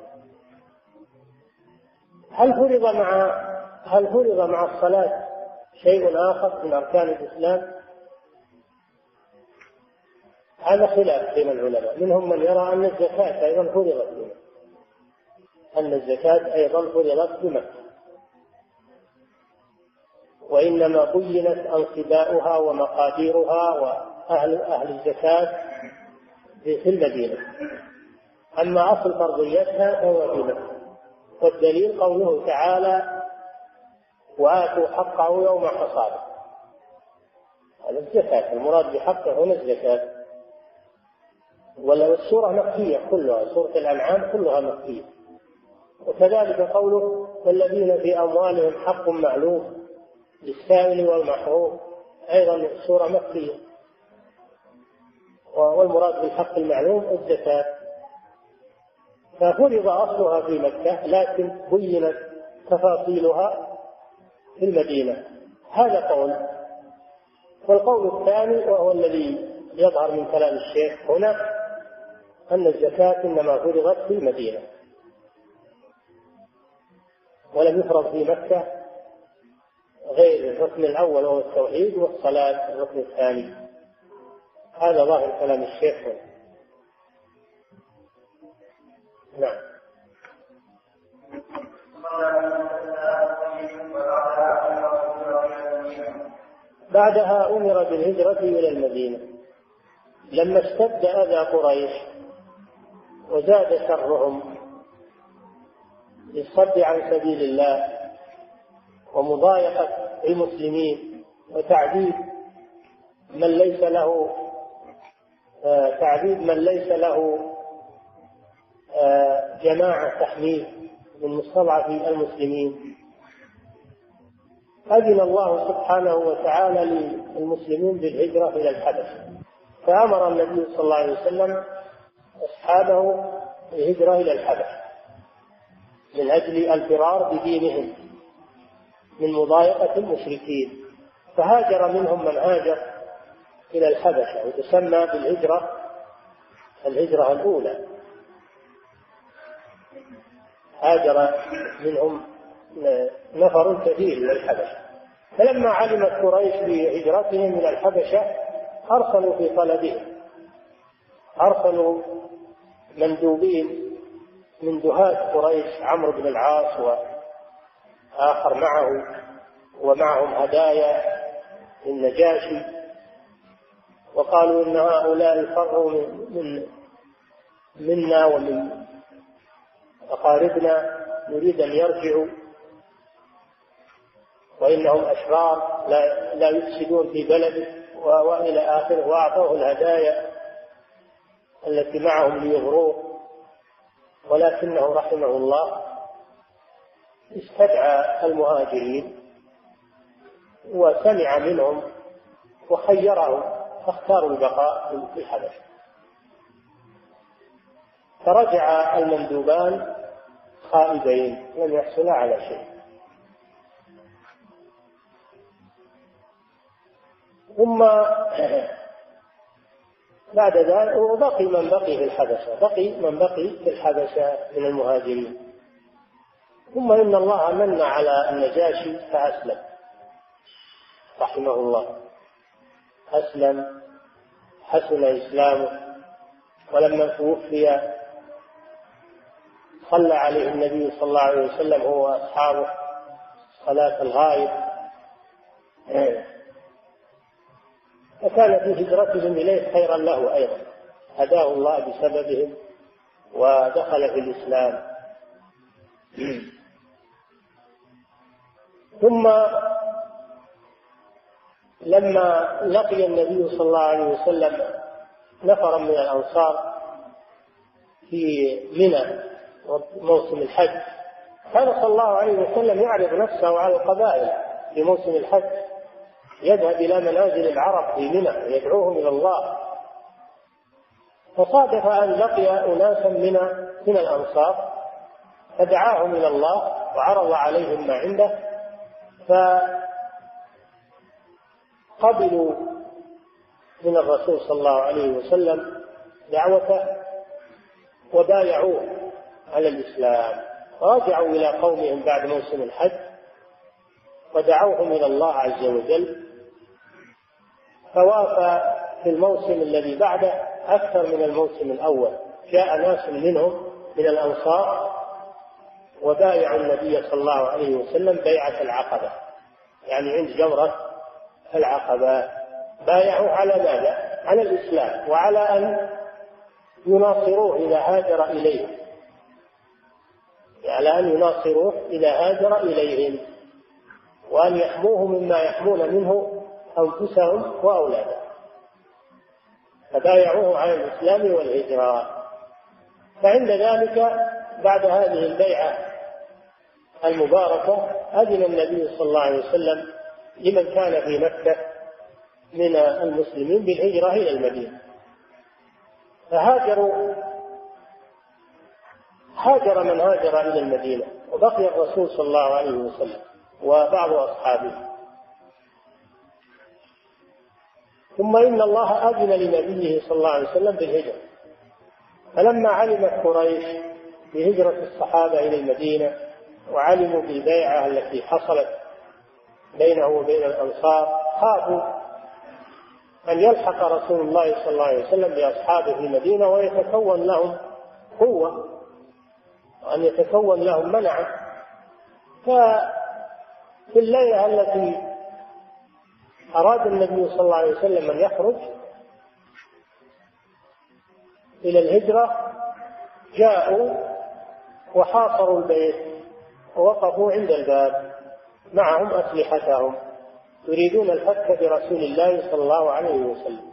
هل فرض مع الصلاة شيء آخر من أركان الإسلام؟ هذا خلاف بين العلماء، منهم من يرى أن الزكاة أيضا فرضت بمكة، أن الزكاة أيضا فرضت بمكة، وإنما بينت أنصباؤها ومقاديرها وأهل الزكاة في المدينة، أما أصل فرضيتها فهو في مكة. والدليل قوله تعالى وآتوا حقه يوم حصاده، هذا الزكاة، المراد بحقه هنا الزكاة. والسورة مكية كلها، سورة الأنعام كلها مكية. وكذلك قوله والذين في أموالهم حق معلوم للسائل والمحروم، أيضا السورة مكية، والمراد بالحق المعلوم الزكاة. ففرض أصلها في مكة لكن بينت تفاصيلها في المدينة، هذا قول. والقول الثاني وهو الذي يظهر من كلام الشيخ هنا أن الزكاة إنما فرضت في المدينة ولم يفرض في مكة غير الركن الأول وهو التوحيد، والصلاة الركن الثاني. هذا ظاهر كلام الشيخ هنا. نعم. بعدها أمر بالهجرة إلى المدينة لما اشتد أذى قريش وزاد شرهم للصد عن سبيل الله ومضايقة المسلمين وتعذيب من ليس له جماعة تحميه من مستضعفي المسلمين. أذن الله سبحانه وتعالى للمسلمين بالهجرة إلى الحبشة، فأمر النبي صلى الله عليه وسلم أصحابه بالهجرة إلى الحبشة من أجل الفرار بدينهم من مضايقة المشركين. فهاجر منهم من هاجر إلى الحبشة، وتسمى الهجرة الأولى. هاجر منهم نفر كثير إلى الحبشة، فلما علمت قريش بهجرتهم إلى الحبشة أرسلوا في طلبهم، أرسلوا مندوبين من دهاة قريش، عمرو بن العاص وآخر معه، ومعهم هدايا للنجاشي، وقالوا إن هؤلاء فروا منا ومن أقاربنا، نريد أن يرجعوا، وإنهم أشرار لا يفسدون في بلده وإلى آخره. وأعطوه الهدايا التي معهم ليغروه، ولكنه رحمه الله استدعى المهاجرين وسمع منهم وخيرهم، فاختاروا البقاء في الحبشة. فرجع المندوبان خائبين لم يحصلا على شيء. ثم بعد ذلك وبقي من بقي في الحبشة من المهاجرين. ثم إن الله من على النجاشي فأسلم رحمه الله، أسلم حسن إسلامه، ولما توفي صلى عليه النبي صلى الله عليه وسلم هو وأصحابه صلاة الغائب، فكان في هجرتهم إليه خيرا له أيضا، هداه الله بسببهم ودخل في الإسلام. ثم لما لقي النبي صلى الله عليه وسلم نفرا من الأنصار في منى موسم الحج، كان صلى الله عليه وسلم يعرض نفسه على القبائل في موسم الحج، يذهب إلى منازل العرب في منى ويدعوهم إلى الله. فصادف أن لقي أناسا من الأنصار فدعاهم إلى الله وعرض عليهم ما عنده، فقبلوا من الرسول صلى الله عليه وسلم دعوته وبايعوه على الإسلام، ورجعوا إلى قومهم بعد موسم الحج ودعوهم إلى الله عز وجل. فوافى في الموسم الذي بعده أكثر من الموسم الأول، جاء ناس منهم من الأنصار وبايعوا النبي صلى الله عليه وسلم بيعة العقبة، يعني عند جمرة العقبة بايعوا على ماذا؟ على الإسلام، وعلى أن يناصروه إذا هاجر إليهم، على أن يناصروه إذا هاجر إليهم، وأن يحموه مما يحمون منه أنفسهم وأولادهم، فبايعوه على الإسلام والهجرة. فعند ذلك بعد هذه البيعة المباركة أذن النبي صلى الله عليه وسلم لمن كان في مكة من المسلمين بالهجرة إلى المدينة، هاجر من هاجر إلى المدينة، وبقي الرسول صلى الله عليه وسلم وبعض أصحابه. ثم إن الله أذن لنبيه صلى الله عليه وسلم بالهجرة، فلما علمت قريش بهجرة الصحابة إلى المدينة وعلموا بالبيعة التي حصلت بينه وبين الأنصار، خافوا أن يلحق رسول الله صلى الله عليه وسلم بأصحابه في المدينة ويتكون لهم قوة وأن يتكون لهم منعة. ففي الليلة التي أراد النبي صلى الله عليه وسلم أن يخرج إلى الهجرة جاءوا وحاصروا البيت ووقفوا عند الباب معهم أسلحتهم يريدون الفتك برسول الله صلى الله عليه وسلم.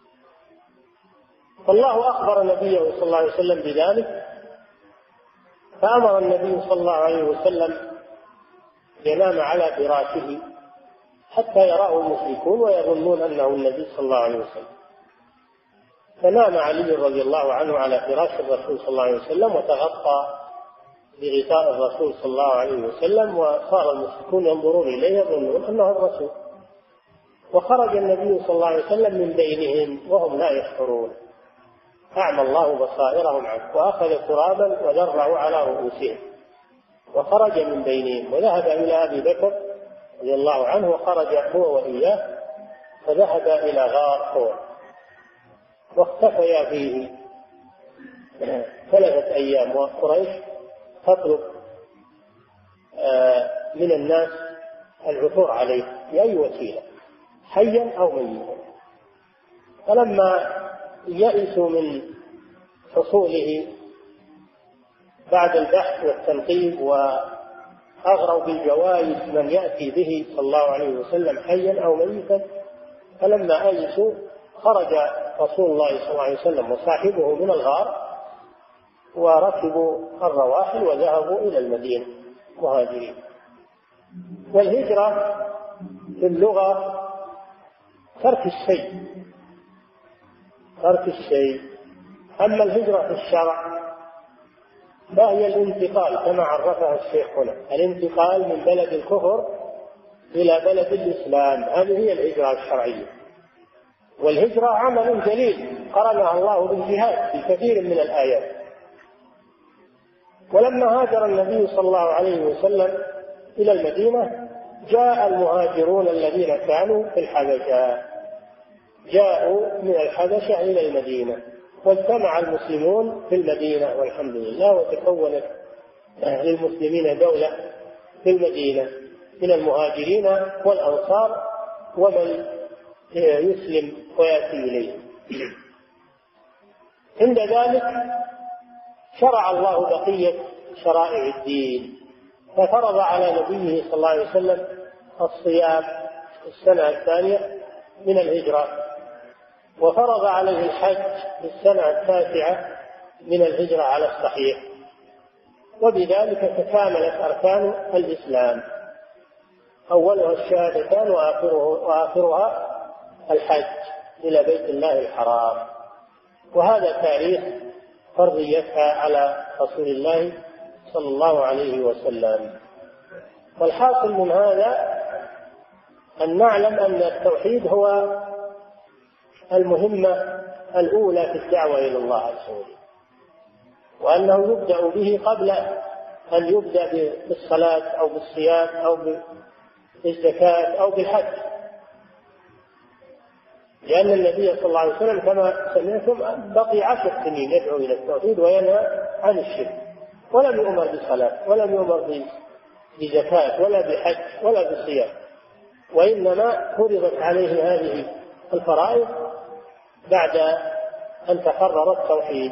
فالله أخبر نبيه صلى الله عليه وسلم بذلك، فأمر النبي صلى الله عليه وسلم ينام على فراشه حتى يراه المشركون ويظنون أنه النبي صلى الله عليه وسلم. فنام علي رضي الله عنه على فراش الرسول صلى الله عليه وسلم وتغطى بغطاء الرسول صلى الله عليه وسلم، وصار المشركون ينظرون إليه يظنون أنه الرسول. وخرج النبي صلى الله عليه وسلم من بينهم وهم لا يشعرون، أعمى الله بصائرهم عنه، وأخذ ترابا وذرعوا على رؤوسهم وخرج من بينهم وذهب إلى أبي بكر رضي الله عنه، وخرج هو وإياه فذهب إلى غار ثور واختفيا فيه 3 أيام، وقريش تطلب من الناس العثور عليه بأي وسيلة حيا أو ميتا. فلما يئسوا من حصوله بعد البحث والتنقيب وأغروا بالجوائز من يأتي به صلى الله عليه وسلم حيا أو ميتا، فلما أيسوا خرج رسول الله صلى الله عليه وسلم وصاحبه من الغار وركبوا الرواحل وذهبوا إلى المدينة مهاجرين. والهجرة في اللغة ترك الشيء، أما الهجرة في الشرع فهي الانتقال كما عرفها الشيخ هنا، الانتقال من بلد الكفر إلى بلد الإسلام، هذه هي الهجرة الشرعية. والهجرة عمل جليل قرنها الله بالجهاد في كثير من الآيات. ولما هاجر النبي صلى الله عليه وسلم إلى المدينة جاء المهاجرون الذين كانوا في الحبشة، جاءوا من الحبشة إلى المدينة، واجتمع المسلمون في المدينة والحمد لله، وتكونت للمسلمين دولة في المدينة من المهاجرين والأنصار ومن يسلم ويأتي إليه. عند ذلك شرع الله بقية شرائع الدين، ففرض على نبيه صلى الله عليه وسلم الصيام في السنة الثانية من الهجرة، وفرض عليه الحج في السنة التاسعة من الهجرة على الصحيح، وبذلك تكاملت أركان الإسلام، أولها الشهادتان وآخرها الحج إلى بيت الله الحرام. وهذا تاريخ فرضيتها على رسول الله صلى الله عليه وسلم. والحاصل من هذا أن نعلم أن التوحيد هو المهمة الأولى في الدعوة إلى الله عز وجل، وأنه يبدأ به قبل أن يبدأ بالصلاة أو بالصيام أو بالزكاة أو بالحج، لأن النبي صلى الله عليه وسلم كما سمعتم بقي 10 سنين يدعو إلى التوحيد وينهى عن الشرك، ولم يؤمر بصلاة ولم يؤمر بزكاة ولا بحج ولا بصيام، وإنما فرضت عليه هذه الفرائض بعد أن تقرر التوحيد.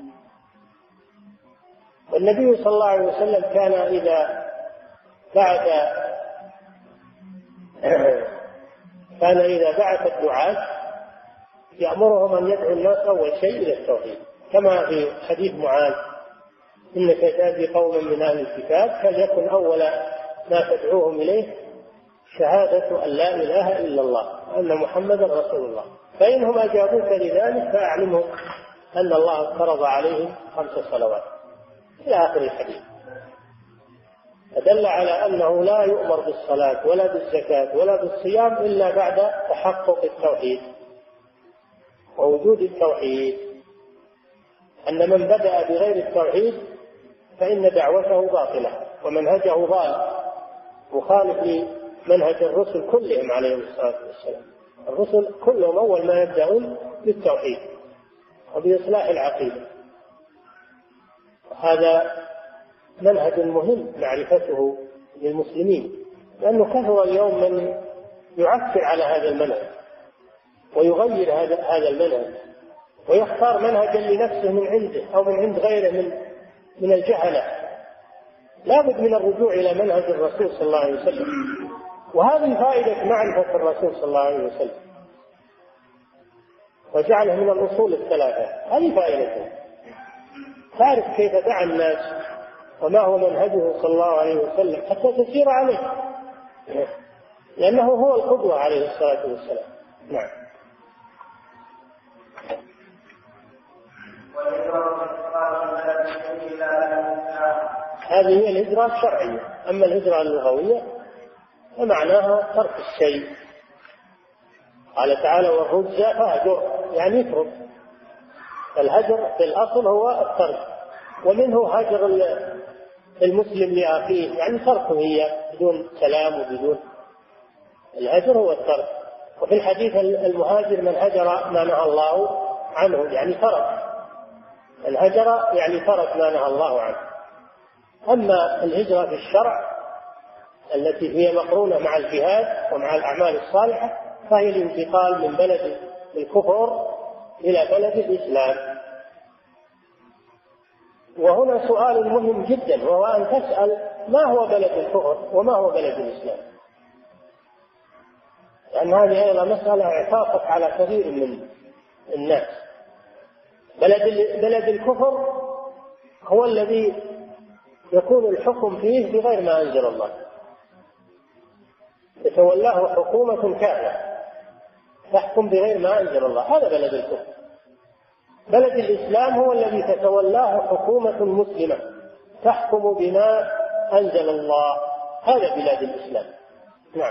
والنبي صلى الله عليه وسلم كان إذا بعث الدعاة يأمرهم أن يدعوا الناس أول شيء إلى التوحيد، كما في حديث معاذ: إنك تأتي قوما من أهل الكتاب فليكن أول ما تدعوهم إليه شهادة أن لا إله إلا الله وأن محمدا رسول الله، فإنهم أجابوك لذلك فأعلمهم أن الله فرض عليهم 5 صلوات إلى آخر الحديث. فدل على أنه لا يؤمر بالصلاة ولا بالزكاة ولا بالصيام إلا بعد تحقق التوحيد ووجود التوحيد، أن من بدأ بغير التوحيد فإن دعوته باطلة ومنهجه ضال مخالف لمنهج الرسل كلهم عليهم الصلاة والسلام. الرسل كلهم أول ما يبدأون بالتوحيد وبإصلاح العقيدة، هذا منهج مهم معرفته للمسلمين، لأنه كثر اليوم من يعثر على هذا المنهج ويغير هذا المنهج ويختار منهجا لنفسه من عنده أو من عند غيره من الجهلة. لا بد من الرجوع إلى منهج الرسول صلى الله عليه وسلم، وهذه فائدة معرفة الرسول صلى الله عليه وسلم وجعله من الأصول الثلاثة. هذه فائدته، تعرف كيف دعا الناس وما هو منهجه صلى الله عليه وسلم حتى تسير عليه، لأنه هو القدوة عليه الصلاة والسلام. نعم. هذه هي الهجرة الشرعية. أما الهجرة اللغوية فمعناها ترك الشيء. قال تعالى: والرجز فاهجر، يعني اترك. الهجر في الأصل هو الترك، ومنه هجر المسلم لأخيه، يعني تركه هي بدون سلام وبدون. الهجر هو الترك. وفي الحديث: المهاجر من هجر ما نهى الله عنه، يعني ترك. الهجر يعني ترك ما نهى الله عنه. أما الهجرة في الشرع التي هي مقرونة مع الجهاد ومع الأعمال الصالحة فهي الانتقال من بلد الكفر إلى بلد الإسلام. وهنا سؤال مهم جدا، وهو أن تسأل: ما هو بلد الكفر وما هو بلد الإسلام؟ لأن هذه أيضا مسألة اعتاقت على كثير من الناس. بلد الكفر هو الذي يكون الحكم فيه بغير ما أنزل الله، يتولاه حكومة كافرة تحكم بغير ما أنزل الله، هذا بلد الكفر. بلد الإسلام هو الذي تتولاه حكومة مسلمة تحكم بما أنزل الله، هذا بلاد الإسلام. نعم.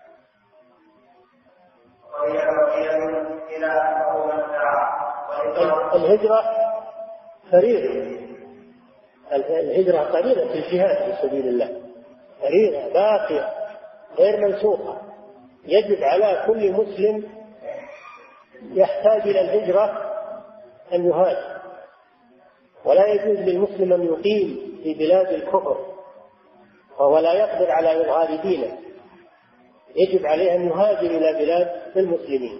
الهجرة فريضة، الهجرة قليلة في الجهاد في سبيل الله، فريضة باقية غير منسوخة. يجب على كل مسلم يحتاج إلى الهجرة أن يهاجر، ولا يجوز للمسلم أن يقيم في بلاد الكفر وهو لا يقدر على إظهار دينه يجب عليه أن يهاجر إلى بلاد المسلمين،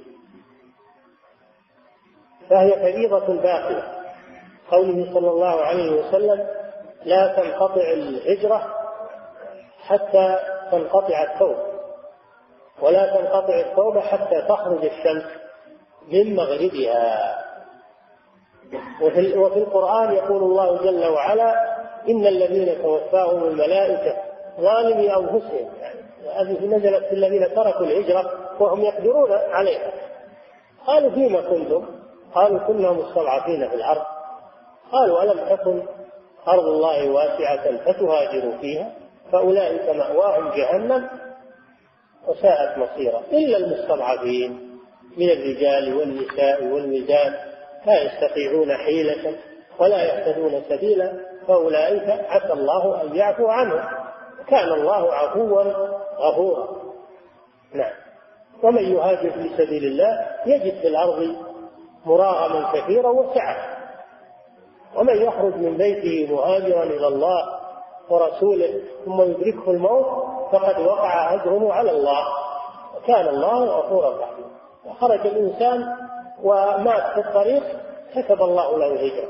فهي فريضة باقية. قوله صلى الله عليه وسلم: لا تنقطع الهجرة حتى تنقطع التوبة، ولا تنقطع التوبة حتى تخرج الشمس من مغربها. وفي القرآن يقول الله جل وعلا: إن الذين توفاهم الملائكة ظالمي أنفسهم، هذه نزلت في الذين تركوا الهجرة وهم يقدرون عليها. قالوا: فيما كنتم؟ قالوا: كنا مستضعفين في الأرض. قالوا: ألم تكن أرض الله واسعة فتهاجروا فيها؟ فأولئك مأواهم جهنم وساءت مصيرا، إلا المستضعفين من الرجال والنساء والولدان لا يستطيعون حيلة ولا يهتدون سبيلا، فأولئك عسى الله أن يعفو عنهم، كان الله عفوا غفورا. نعم. ومن يهاجر في سبيل الله يجد في الأرض مراغما كثيرا وسعة. ومن يخرج من بيته مهاجرا إلى الله ورسوله ثم يدركه الموت فقد وقع أجره على الله، وكان الله غفورا رحيما. وخرج الإنسان ومات في الطريق كتب الله له الهجرة.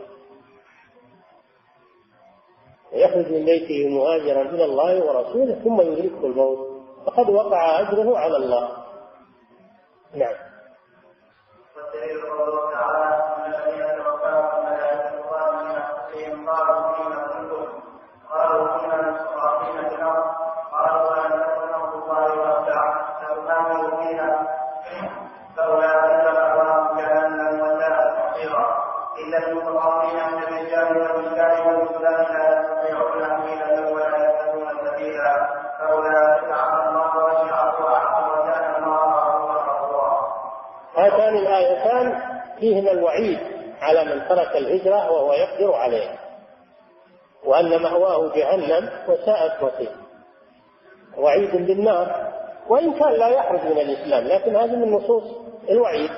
يخرج من بيته مهاجرا إلى الله ورسوله ثم يدركه الموت فقد وقع أجره على الله. نعم. والدليل قوله تعالى: ان الذين توفاهم الملائكه ظالمين انفسهم قالوا فيما كنتم؟ قالوا كنا مستضعفين في الارض. قالوا: ولم تكن ارض الله واسعه فتهاجروا فيها؟ فاولئك مأواهم جهنم وساءت مصيرا، الا المستضعفين من الرجال والنساء والولدان لا يستطيعون حيلة ولا يهتدون سبيلا، فاولئك عسى الله ان يعفو عنهم وكان الله غفورا رحيما. هاتان الآيتان فيهما الوعيد على من ترك الهجرة وهو يقدر عليها، وأن مأواه جهنم وساءت مصيره، وعيد بالنار، وإن كان لا يخرج من الإسلام، لكن هذه من نصوص الوعيد.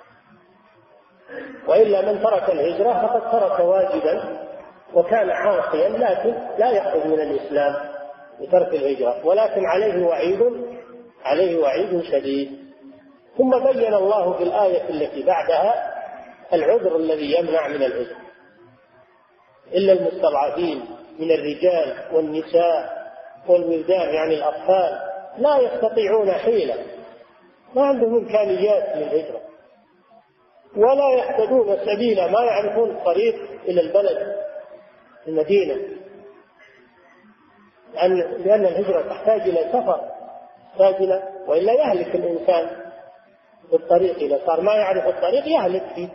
وإلا من ترك الهجرة فقد ترك واجبا وكان عاصيا، لكن لا يخرج من الإسلام بترك الهجرة، ولكن عليه وعيد شديد. ثم بين الله في الآية التي بعدها العذر الذي يمنع من الهجرة: إلا المستضعفين من الرجال والنساء والولدان، يعني الأطفال لا يستطيعون حيلة، ما عندهم إمكانيات للهجرة، ولا يهتدون سبيلا، ما يعرفون الطريق إلى البلد المدينة، لأن الهجرة تحتاج إلى سفر، وإلا يهلك الإنسان في الطريق. إذا صار ما يعرف الطريق يهلك فيه.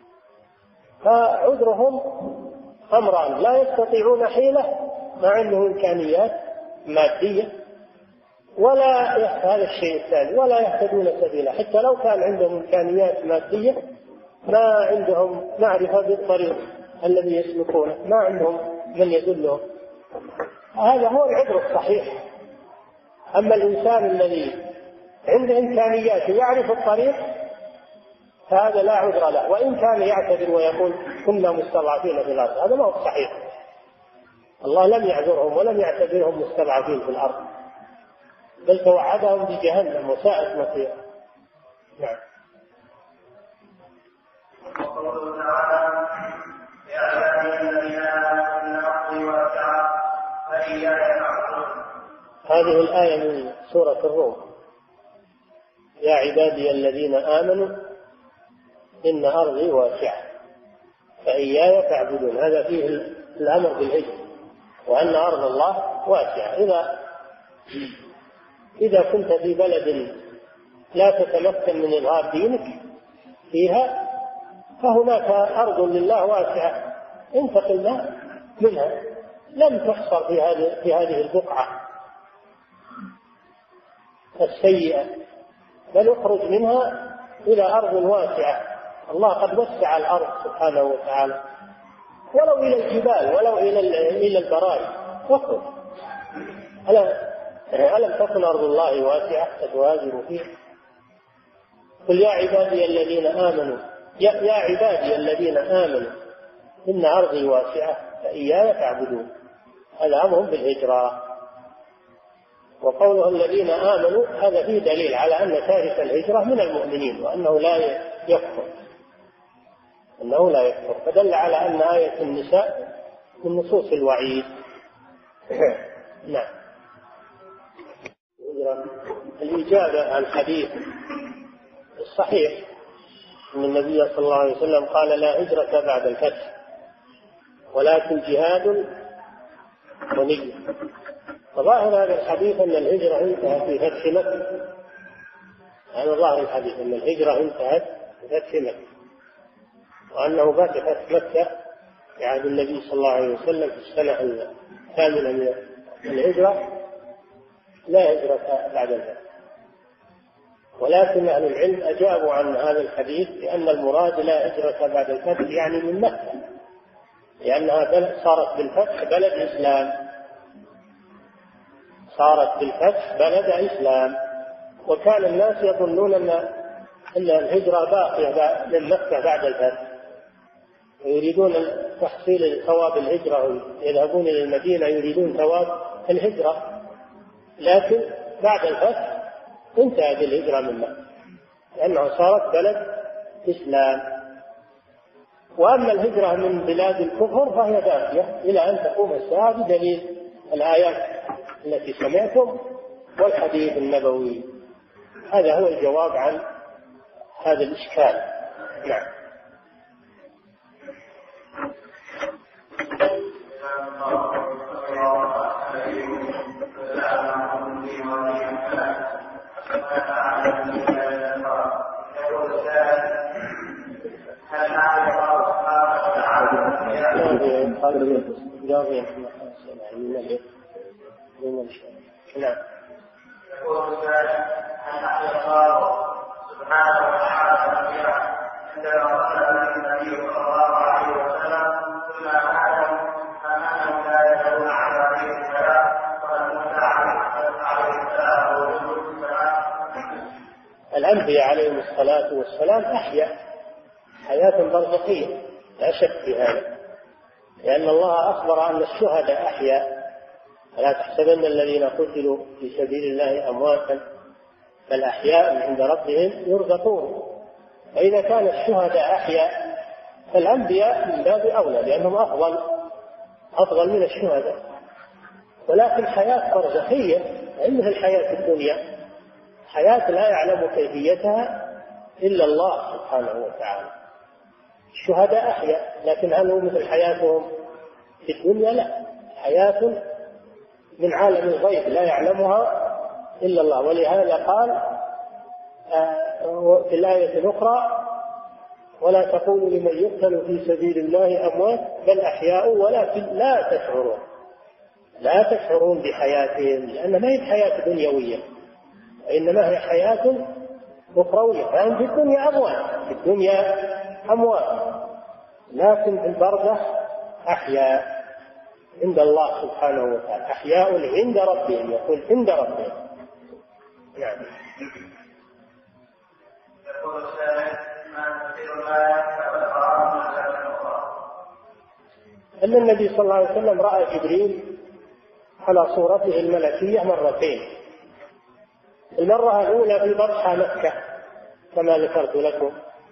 فعذرهم أمران: لا يستطيعون حيلة، ما عندهم إمكانيات مادية، هذا الشيء الثاني، ولا يهتدون سبيلا، حتى لو كان عندهم إمكانيات مادية ما عندهم معرفة بالطريق الذي يسلكونه، ما عندهم من يدلهم. هذا هو العذر الصحيح. أما الإنسان الذي عنده إمكانيات يعرف الطريق فهذا لا عذر له، وإن كان يعتذر ويقول كنا مستضعفين في الأرض، هذا ما هو صحيح. الله لم يعذرهم ولم يعتبرهم مستضعفين في الأرض، بل توعدهم بجهنم وساءت مصيرا. نعم. وقوله تعالى: يا عبادي الذين آمنوا إن أرضي واسعة فإياي فاعبدون. هذه الآية من سورة الروم: يا عبادي الذين آمنوا إن أرضي واسعة فإياي فاعبدون. هذا فيه الأمر بالهجرة، وأن أرض الله واسعة. إذا كنت في بلد لا تتمكن من إظهار دينك فيها فهناك أرض لله واسعة، انتقل منها، لم تحصر في هذه البقعة السيئة، بل اخرج منها إلى أرض واسعة. الله قد وسع الأرض سبحانه وتعالى، ولو إلى الجبال ولو إلى البرايا، اخرج. ألم تكن أرض الله واسعة فتهاجروا فيها؟ قل يا عبادي الذين آمنوا يا عبادي الذين آمنوا إن أرضي واسعة فإياي فاعبدون. هذا أمر بالهجرة. وقوله الذين آمنوا هذا فيه دليل على أن تارك الهجرة من المؤمنين وأنه لا يكفر، أنه لا يكفر، فدل على أن آية النساء من نصوص الوعيد. نعم. الإجابة عن الحديث الصحيح أن النبي صلى الله عليه وسلم قال لا هجرة بعد الفتح ولكن جهاد ونية. وظاهر هذا الحديث أن الهجرة انتهت في فتح مكة، هذا ظاهر الحديث أن الهجرة انتهت في فتح مكة، وأنه بعد فتح مكة في عهد النبي صلى الله عليه وسلم في السنة الثامنة من الهجرة لا هجرة بعد الفتح. ولكن أهل العلم أجابوا عن هذا الحديث بأن المراد لا هجرة بعد الفتح يعني من مكة، لأنها صارت بالفتح بلد إسلام، صارت بالفتح بلد إسلام، وكان الناس يظنون أن الهجرة باقية من مكة بعد الفتح، ويريدون تحصيل ثواب الهجرة، يذهبون إلى المدينة يريدون ثواب الهجرة، لكن بعد الفتح انتهت الهجرة من مكة لأنها صارت بلد إسلام. وأما الهجرة من بلاد الكفر فهي باقية إلى أن تقوم الساعة بدليل الآيات التي سمعتم والحديث النبوي. هذا هو الجواب عن هذا الإشكال. نعم. نعم. يقول السائل هل نحن الله سبحانه وتعالى عندما قال النبي صلى الله عليه وسلم ثم نعلم انهم لا يدعون على عليه السلام والموسى عليه السلام ورسول السلام. الأنبياء عليهم الصلاة والسلام أحيا حياة برزخية لا شك في هذا، لأن الله أخبر أن الشهداء أحيا، فلا تحسبن الذين قتلوا في سبيل الله أمواتا بل أحياء عند ربهم يرزقون. فإذا كان الشهداء أحياء فالأنبياء من باب أولى لأنهم أفضل من الشهداء، ولكن حياة برزخية مثل الحياة الدنيا، حياة لا يعلم كيفيتها إلا الله سبحانه وتعالى. الشهداء أحياء لكن هل هو مثل حياتهم في الدنيا؟ لا، حياة من عالم الغيب لا يعلمها إلا الله. ولهذا قال في الآية الأخرى ولا تقولوا لمن يقتل في سبيل الله أموات بل أحياء ولكن لا تشعرون بحياتهم، لأن ما هي حياة دنيوية وإنما هي حياة أخروية. فهم في الدنيا أموات لكن في البرزخ أحياء عند الله سبحانه وتعالى، أحياء عند ربهم، يقول عند ربهم. نعم. يقول السائل ما تفسير الآية فأخبرهم أن النبي صلى الله عليه وسلم رأى جبريل على صورته الملكية مرتين، المرة الأولى في بطحة مكة كما ذكرت لكم،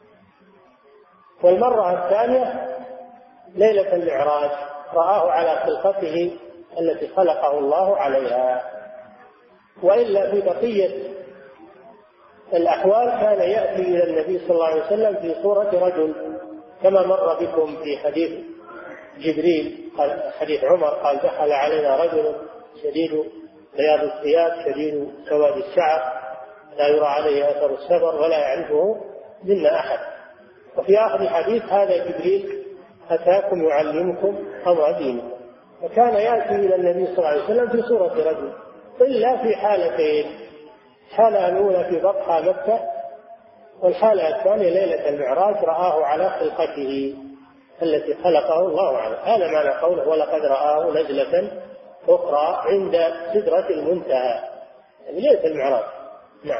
والمرة الثانية ليلة المعراج رآه على خلقته التي خلقه الله عليها. وإلا في بقية الأحوال كان يأتي إلى النبي صلى الله عليه وسلم في صورة رجل كما مر بكم في حديث جبريل، حديث عمر قال دخل علينا رجل شديد بياض الثياب شديد سواد الشعر لا يرى عليه أثر السفر ولا يعرفه منا أحد. وفي آخر الحديث هذا جبريل أتاكم يعلمكم أمر دينكم. وكان يأتي إلى النبي صلى الله عليه وسلم في صورة رجل إلا في حالتين، الحالة الأولى في بطحة مكة، والحالة الثانية ليلة المعراج رآه على خلقته التي خلقه الله عليه. هذا معنى قوله ولقد رآه نزلة أخرى عند سدرة المنتهى، ليلة المعراج. نعم.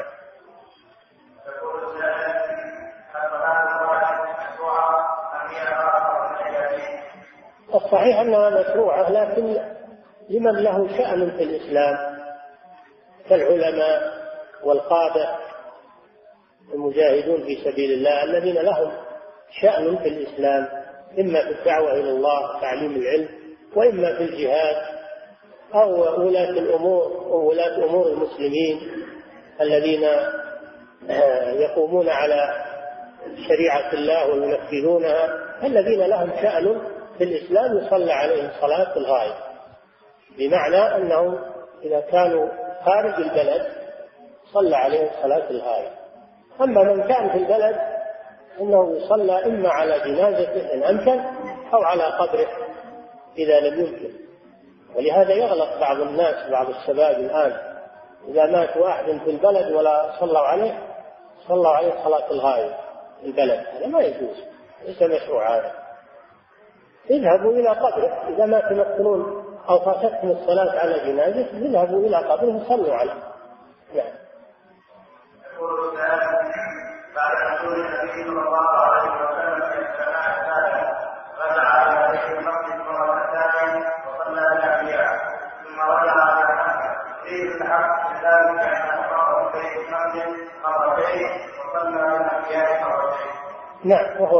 الصحيح أنها مشروعة، لكن لمن له شأن في الإسلام كالعلماء والقادة المجاهدون في سبيل الله الذين لهم شأن في الإسلام، إما في الدعوة إلى الله تعليم العلم، وإما في الجهاد، أو ولاة الأمور وولاة أمور المسلمين الذين يقومون على شريعة الله وينفذونها، الذين لهم شأن في الإسلام يصلى عليهم صلاة الغائب، بمعنى أنهم إذا كانوا خارج البلد صلى عليهم صلاة الغائب. أما من كان في البلد إنه يصلى إما على جنازته إن أمكن أو على قبره إذا لم يمكن. ولهذا يغلط بعض الناس، بعض الشباب الآن، إذا مات واحد في البلد ولا صلوا عليه صلاة الغائب في البلد، هذا ما يجوز، ليس مشروع هذا. اذهبوا إلى قبره إذا ما تمثلون أو فاتتكم الصلاة على جنازة، اذهبوا إلى قبره وصلوا عليه. نعم. بعد نزول النبي صلى الله عليه وسلم في السماء الثالثة رجع على بيت المقدس مرتين وصلى الأنبياء، ثم رجع على مكة يريد الحق بذلك أن أقام في بيت المقدس مرتين وصلى الأنبياء مرتين. نعم، وهو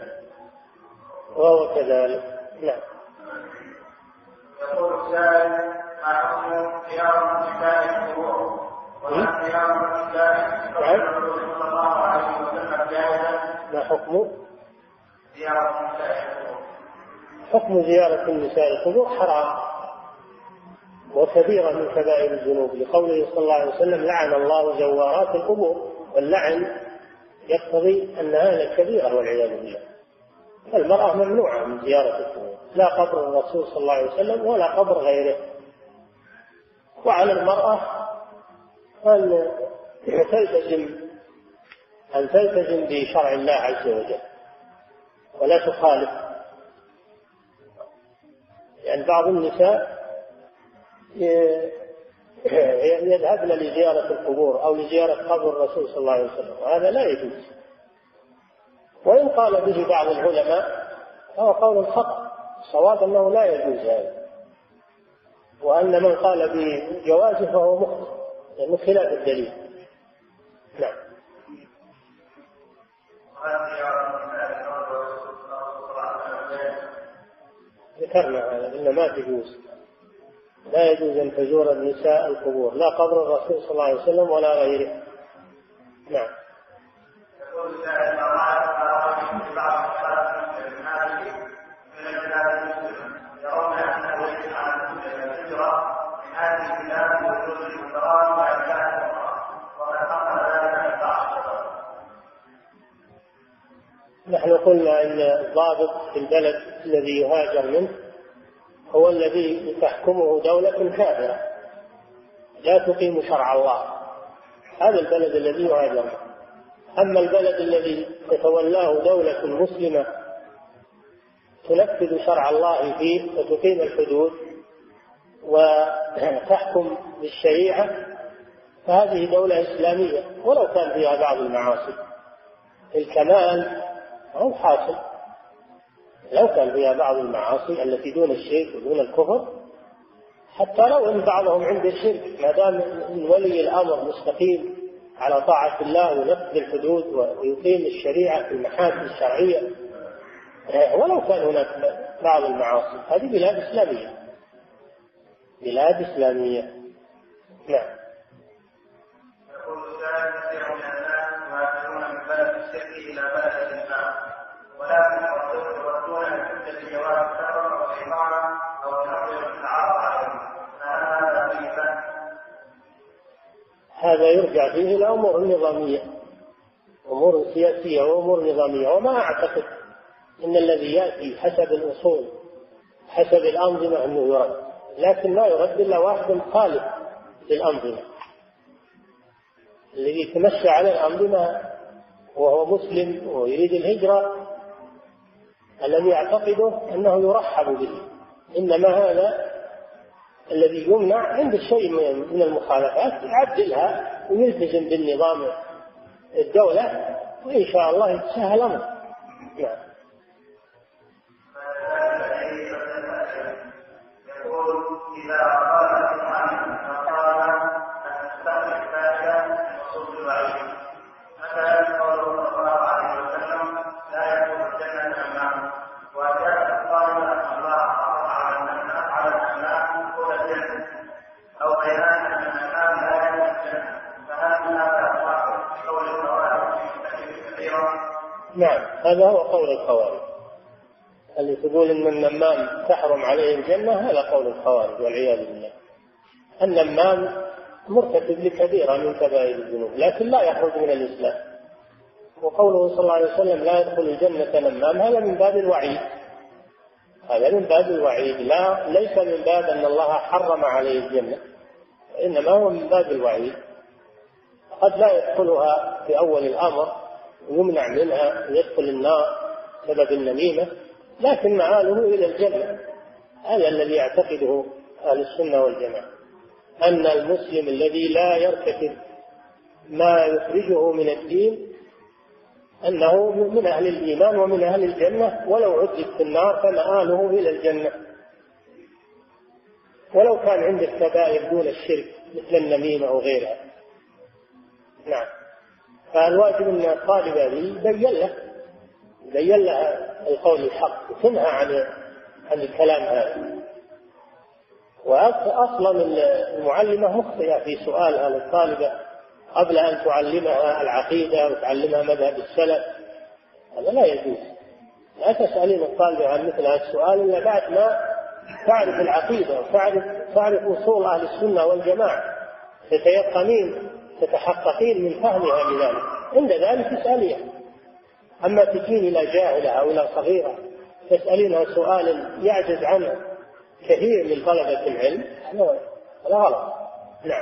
كذلك. نعم. يقول السائل: ما حكم زيارة النساء القبور؟ وهل زيارة النساء صلى الله عليه وسلم جائزة؟ ما حكم زيارة النساء القبور؟ حكم زيارة النساء القبور حرام وكبيرة من كبائر الذنوب، لقوله صلى الله عليه وسلم: لعن الله زوارات القبور. واللعن يقتضي أن هذا كبيرة والعياذ بالله. المرأة ممنوعة من زيارة القبور، لا قبر الرسول صلى الله عليه وسلم ولا قبر غيره. وعلى المرأة أن تلتزم بشرع الله عز وجل ولا تخالف. يعني بعض النساء يذهبن لزيارة القبور أو لزيارة قبر الرسول صلى الله عليه وسلم، وهذا لا يجوز. وإن قال به بعض العلماء فهو قول خطأ، الصواب أنه لا يجوز هذا، وأن من قال بجوازه فهو مخطئ لأنه خلاف الدليل. نعم. ذكرنا هذا إن ما تجوز، لا يجوز أن تزور النساء القبور، لا قبر الرسول صلى الله عليه وسلم ولا غيره. نعم. نحن قلنا أن الضابط في البلد الذي يهاجر منه هو الذي تحكمه دولة كافرة لا تقيم شرع الله، هذا البلد الذي يهاجر منه. أما البلد الذي تتولاه دولة مسلمة تنفذ شرع الله فيه وتقيم الحدود وتحكم بالشريعة، فهذه دولة إسلامية ولو كان فيها بعض المعاصي. الكمال هو حاصل لو كان فيها بعض المعاصي التي دون الشرك ودون الكفر، حتى لو ان بعضهم عند الشرك، ما دام ولي الامر مستقيم على طاعة الله وينفذ الحدود ويقيم الشريعة في المحاكم الشرعية، ولو كان هناك بعض المعاصي، هذه بلاد إسلامية، بلاد إسلامية. نعم. يقول السائل: كثير من الناس يهاجرون من بلد الشرك إلى بلد الإسلام، ولكن يردون لحجة جواز السفر أو الإقامة أو تأخير التعرف عليهم، فهل هذا فيه؟ هذا يرجع فيه إلى أمور النظامية، أمور سياسية وأمور نظامية. وما أعتقد أن الذي يأتي حسب الأصول حسب الأنظمة أنه يرد، لكن لا يرد إلا واحد خالف للأنظمة. الذي يتمشى على الأنظمة وهو مسلم ويريد الهجرة الذي يعتقده أنه يرحب به، إنما هذا الذي يمنع عند شيء من المخالفات يعدلها ويلتزم بالنظام الدولة، وإن شاء الله يتسهل أمره. نعم. يقول: إذا قال عن فقال نعم، هذا هو قول الخوارج. اللي تقول إن النمام تحرم عليه الجنة هذا قول الخوارج والعياذ بالله. النمام مرتكب لكبيرة من كبائر الذنوب لكن لا يخرج من الإسلام. وقوله صلى الله عليه وسلم لا يدخل الجنة نمام هذا من باب الوعيد، هذا من باب الوعيد، ليس من باب أن الله حرم عليه الجنة، إنما هو من باب الوعيد. قد لا يدخلها في أول الأمر ويمنع منها ويدخل النار سبب النميمة، لكن مآله إلى الجنة. هذا الذي يعتقده أهل السنة والجماعة، أن المسلم الذي لا يرتكب ما يخرجه من الدين أنه من أهل الإيمان ومن أهل الجنة، ولو عذب في النار فمآله إلى الجنة، ولو كان عنده كبائر دون الشرك مثل النميمة أو غيرها. نعم، فالواجب أن الطالب يبين له القول الحق وتنهى عن الكلام هذا. وأصلا المعلمة مخطئة في سؤالها للطالبة قبل أن تعلمها العقيدة وتعلمها مذهب السلف، هذا لا يجوز. لا تسألين الطالبة عن مثل هذا السؤال إلا بعد ما تعرف العقيدة وتعرف أصول أهل السنة والجماعة، تتيقنين تتحققين من فهمها لذلك، عند ذلك تسأليها. أما تجين إلى جاهلة أو إلى صغيرة تسألينها سؤال يعجز عنه كثير من طلبة العلم، هذا غلط. نعم.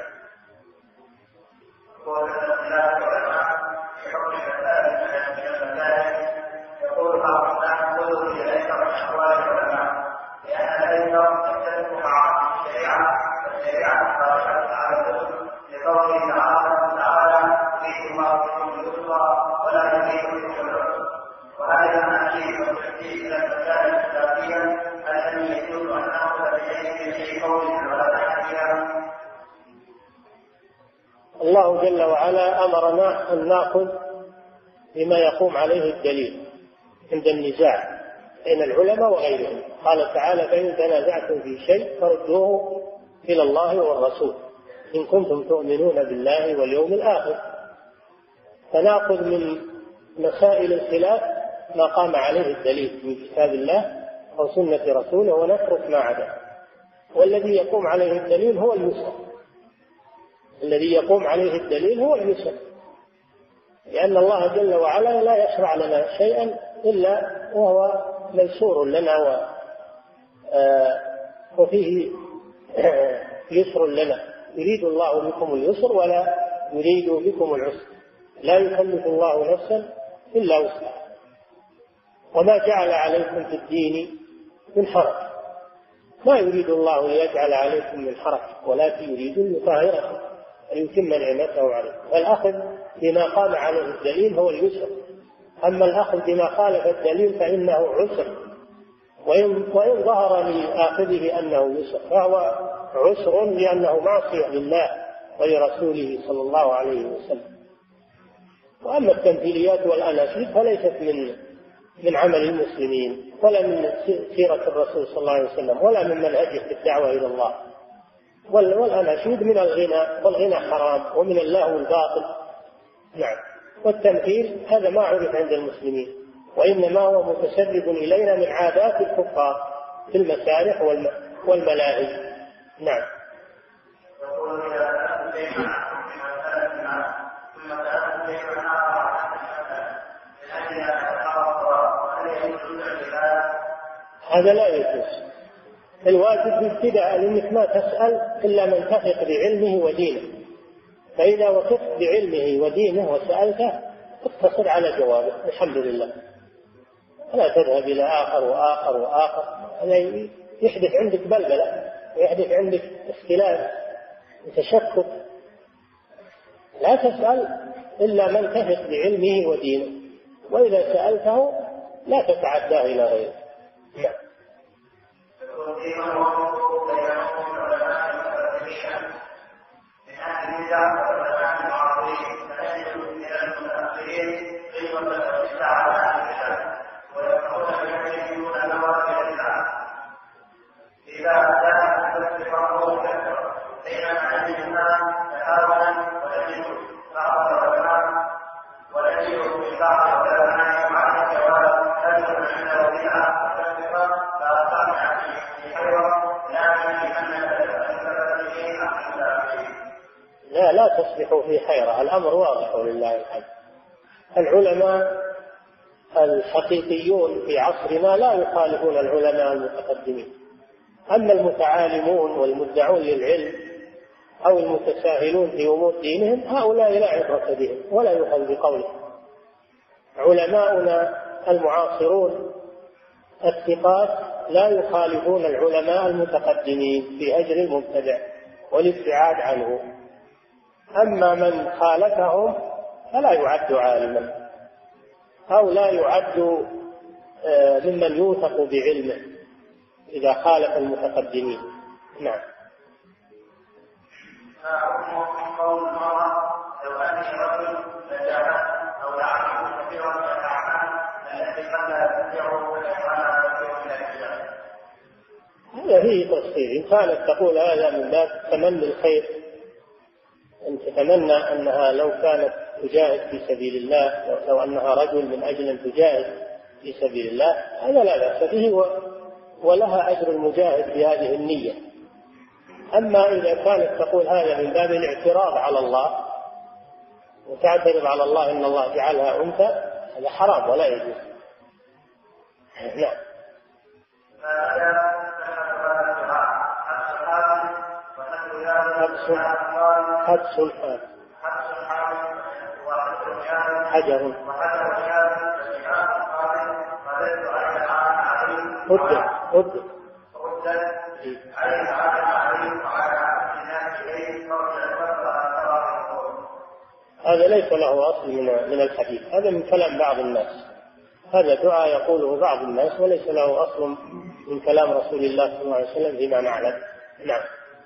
يقول بعض الناس قلوا إليك من أحوال العلماء لأن العلم تختلف مع الشريعة والشريعة خارجة على الكتب لقوله تعالى فيه ما فيه اليسرى ولا يريد بكم العسر. وهذا الأناشيد والتحديد إلى المسائل الخلافية التي يجوز أن نأخذ بشيء في قول ولا فيها. الله جل وعلا أمرنا أن نأخذ بما يقوم عليه الدليل عند النزاع بين العلماء وغيرهم. قال تعالى فإن تنازعتم في شيء فردوه إلى الله والرسول إن كنتم تؤمنون بالله واليوم الآخر. فنأخذ من مسائل الخلاف ما قام عليه الدليل من كتاب الله أو سنة رسوله ونترك ما عدا. والذي يقوم عليه الدليل هو اليسر، الذي يقوم عليه الدليل هو اليسر، لأن الله جل وعلا لا يشرع لنا شيئا إلا وهو ميسور لنا وفيه يسر لنا. يريد الله بكم اليسر ولا يريد بكم العسر، لا يكلف الله نفسا إلا وسعها. وما جعل عليكم في الدين من حرج، ما يريد الله ليجعل عليكم من حرج ولكن يريد ليطهركم ويتم نعمته عليكم. فالأخذ بما قام عليه الدليل هو اليسر، أما الأخذ بما خالف الدليل فإنه عسر، وإن ظهر لآخذه أنه يسر فهو عسر لأنه معصية لله ولرسوله صلى الله عليه وسلم. وأما التمثيليات والأناشيد فليست من عمل المسلمين ولا من سيرة الرسول صلى الله عليه وسلم ولا من منهجه في الدعوة إلى الله. والأناشيد من الغنى، والغنى حرام ومن اللهو الباطل. نعم. والتمثيل هذا ما عرف عند المسلمين، وإنما هو متسرب إلينا من عادات الكفار في المسارح والملاهي. نعم. هذا لا يجوز. الواجب بالابتداء أنك ما تسأل إلا من تثق بعلمه ودينه، فإذا وثقت بعلمه ودينه وسألته اقتصر على جوابه الحمد لله، لا تذهب إلى آخر وآخر وآخر، هذا يحدث عندك بلبلة ويحدث عندك اختلاف وتشكك. لا تسأل إلا من تثق بعلمه ودينه، وإذا سألته لا تتعداه إلى غيره. نعم. والدليل في بعض العلماء مع الجواز أن الحل بها مكفرة فأقام في حيرة لكن لا تصبحوا في حيرة، الأمر واضح ولله الحمد. العلماء الحقيقيون في عصرنا لا يخالفون العلماء المتقدمين، أما المتعالمون والمدعون للعلم أو المتساهلون في أمور دينهم هؤلاء لا عبرة بهم ولا يؤخذ بقولهم. علماؤنا المعاصرون الثقات لا يخالفون العلماء المتقدمين في هجر المبتدع والابتعاد عنه، أما من خالفهم فلا يعد عالما أو لا يعد ممن يوثق بعلمه إذا خالف المتقدمين. نعم. قول المرأة لو أن رجل نجاح أو لعنه كثيرا من الأعمال التي قد لا تستطيع فليفعلها كثير من الرجال. هذا فيه تفصيل. إن كانت تقول هذا من باب تمني الخير، أن تتمنى أنها لو كانت تجاهد في سبيل الله، لو أنها رجل من أجل أن تجاهد في سبيل الله، هذا لا بأس به ولها أجر المجاهد بهذه النية. أما إذا كانت تقول هذا من باب الاعتراض على الله وتعترض على الله إن الله جعلها أنثى، هذا حرام ولا يجوز. نعم. حدس حجر هد هذا ليس له أصل من الحديث، هذا من كلام بعض الناس، هذا دعاء يقوله بعض الناس وليس له أصل من كلام رسول الله صلى الله عليه وسلم فيما نعلم. نعم.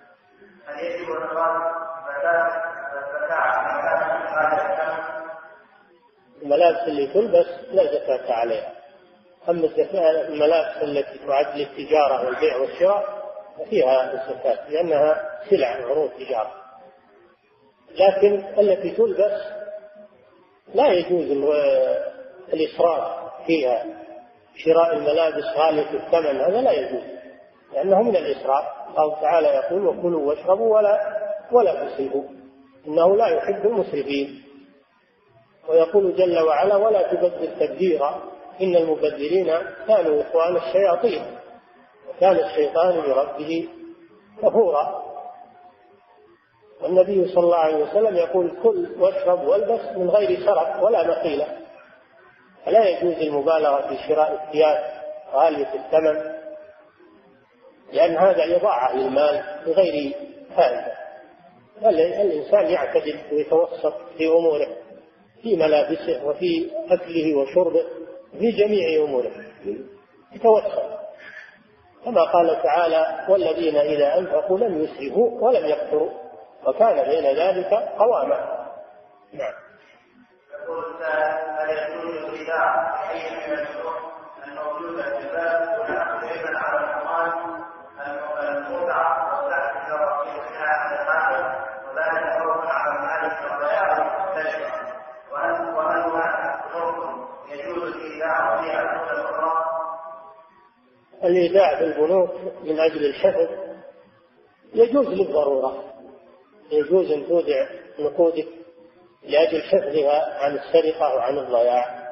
الملابس اللي تلبس لا زكاة عليها، أما الملابس التي تعد للتجارة والبيع والشراء فيها الزكاة لأنها سلع عروض تجارة، لكن التي تلبس لا يجوز الإسراف فيها، شراء الملابس غالية الثمن هذا لا يجوز لأنه من الإسراف. الله تعالى يقول وكلوا واشربوا ولا تسرفوا إنه لا يحب المسرفين، ويقول جل وعلا ولا تبذر تبذيرا إن المبذرين كانوا إخوان الشياطين وكان الشيطان لربه كفورا. والنبي صلى الله عليه وسلم يقول كل واشرب والبس من غير سرف ولا مخيلة، فلا يجوز المبالغة في شراء الثياب غالية الثمن لأن هذا إضاعة للمال بغير فائدة. الإنسان يعتدل ويتوسط في أموره، في ملابسه وفي أكله وشربه في جميع أموره يتوسط، كما قال تعالى والذين إذا أنفقوا لم يسرفوا ولم يقتروا وكان بين ذلك قواما. نعم. يقول هل يجوز الخداع بأي من الشروط الموجودة في الباب ونحن أيضا على القرآن المتعة والسعي في رأي الخداع الحاكم وذلك خوف على المالك والضياع والتشريع، وهل هناك شروط يجوز الخداع فيها دون القرآن؟ الإيداع في البنوك من أجل الحفظ يجوز للضرورة، يجوز أن تودع نقودك لأجل حفظها عن السرقة وعن الضياع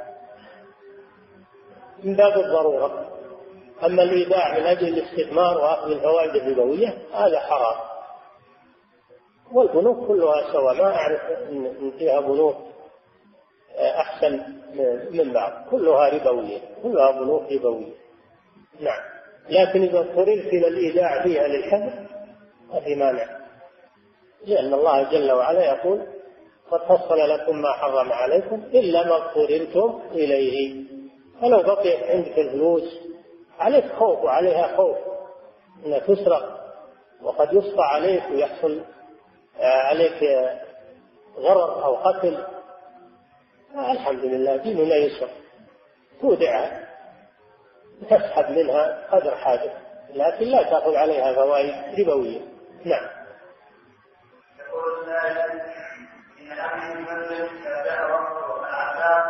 من باب الضرورة. أما الإيداع من أجل الاستثمار وأخذ الفوائد الربوية هذا حرام. والبنوك كلها سواء، ما أعرف أن فيها بنوك أحسن من بعض، كلها ربوية، كلها بنوك ربوية. نعم. لكن إذا اضطررت إلى الإيداع فيها للحفظ ففي مانع، لأن الله جل وعلا يقول قد فصل لكم ما حرم عليكم إلا ما اضطررتم إليه. فلو بقيت عندك الفلوس عليك خوف وعليها خوف أن تسرق وقد يسطى عليك ويحصل عليك ضرر أو قتل، الحمد لله ديننا يسر، تودعها تسحب منها قدر حاجة لكن لا تأخذ عليها فوائد ربوية. نعم. يقول السائل إن أبي المسلم إذا جاء وقته الأعداء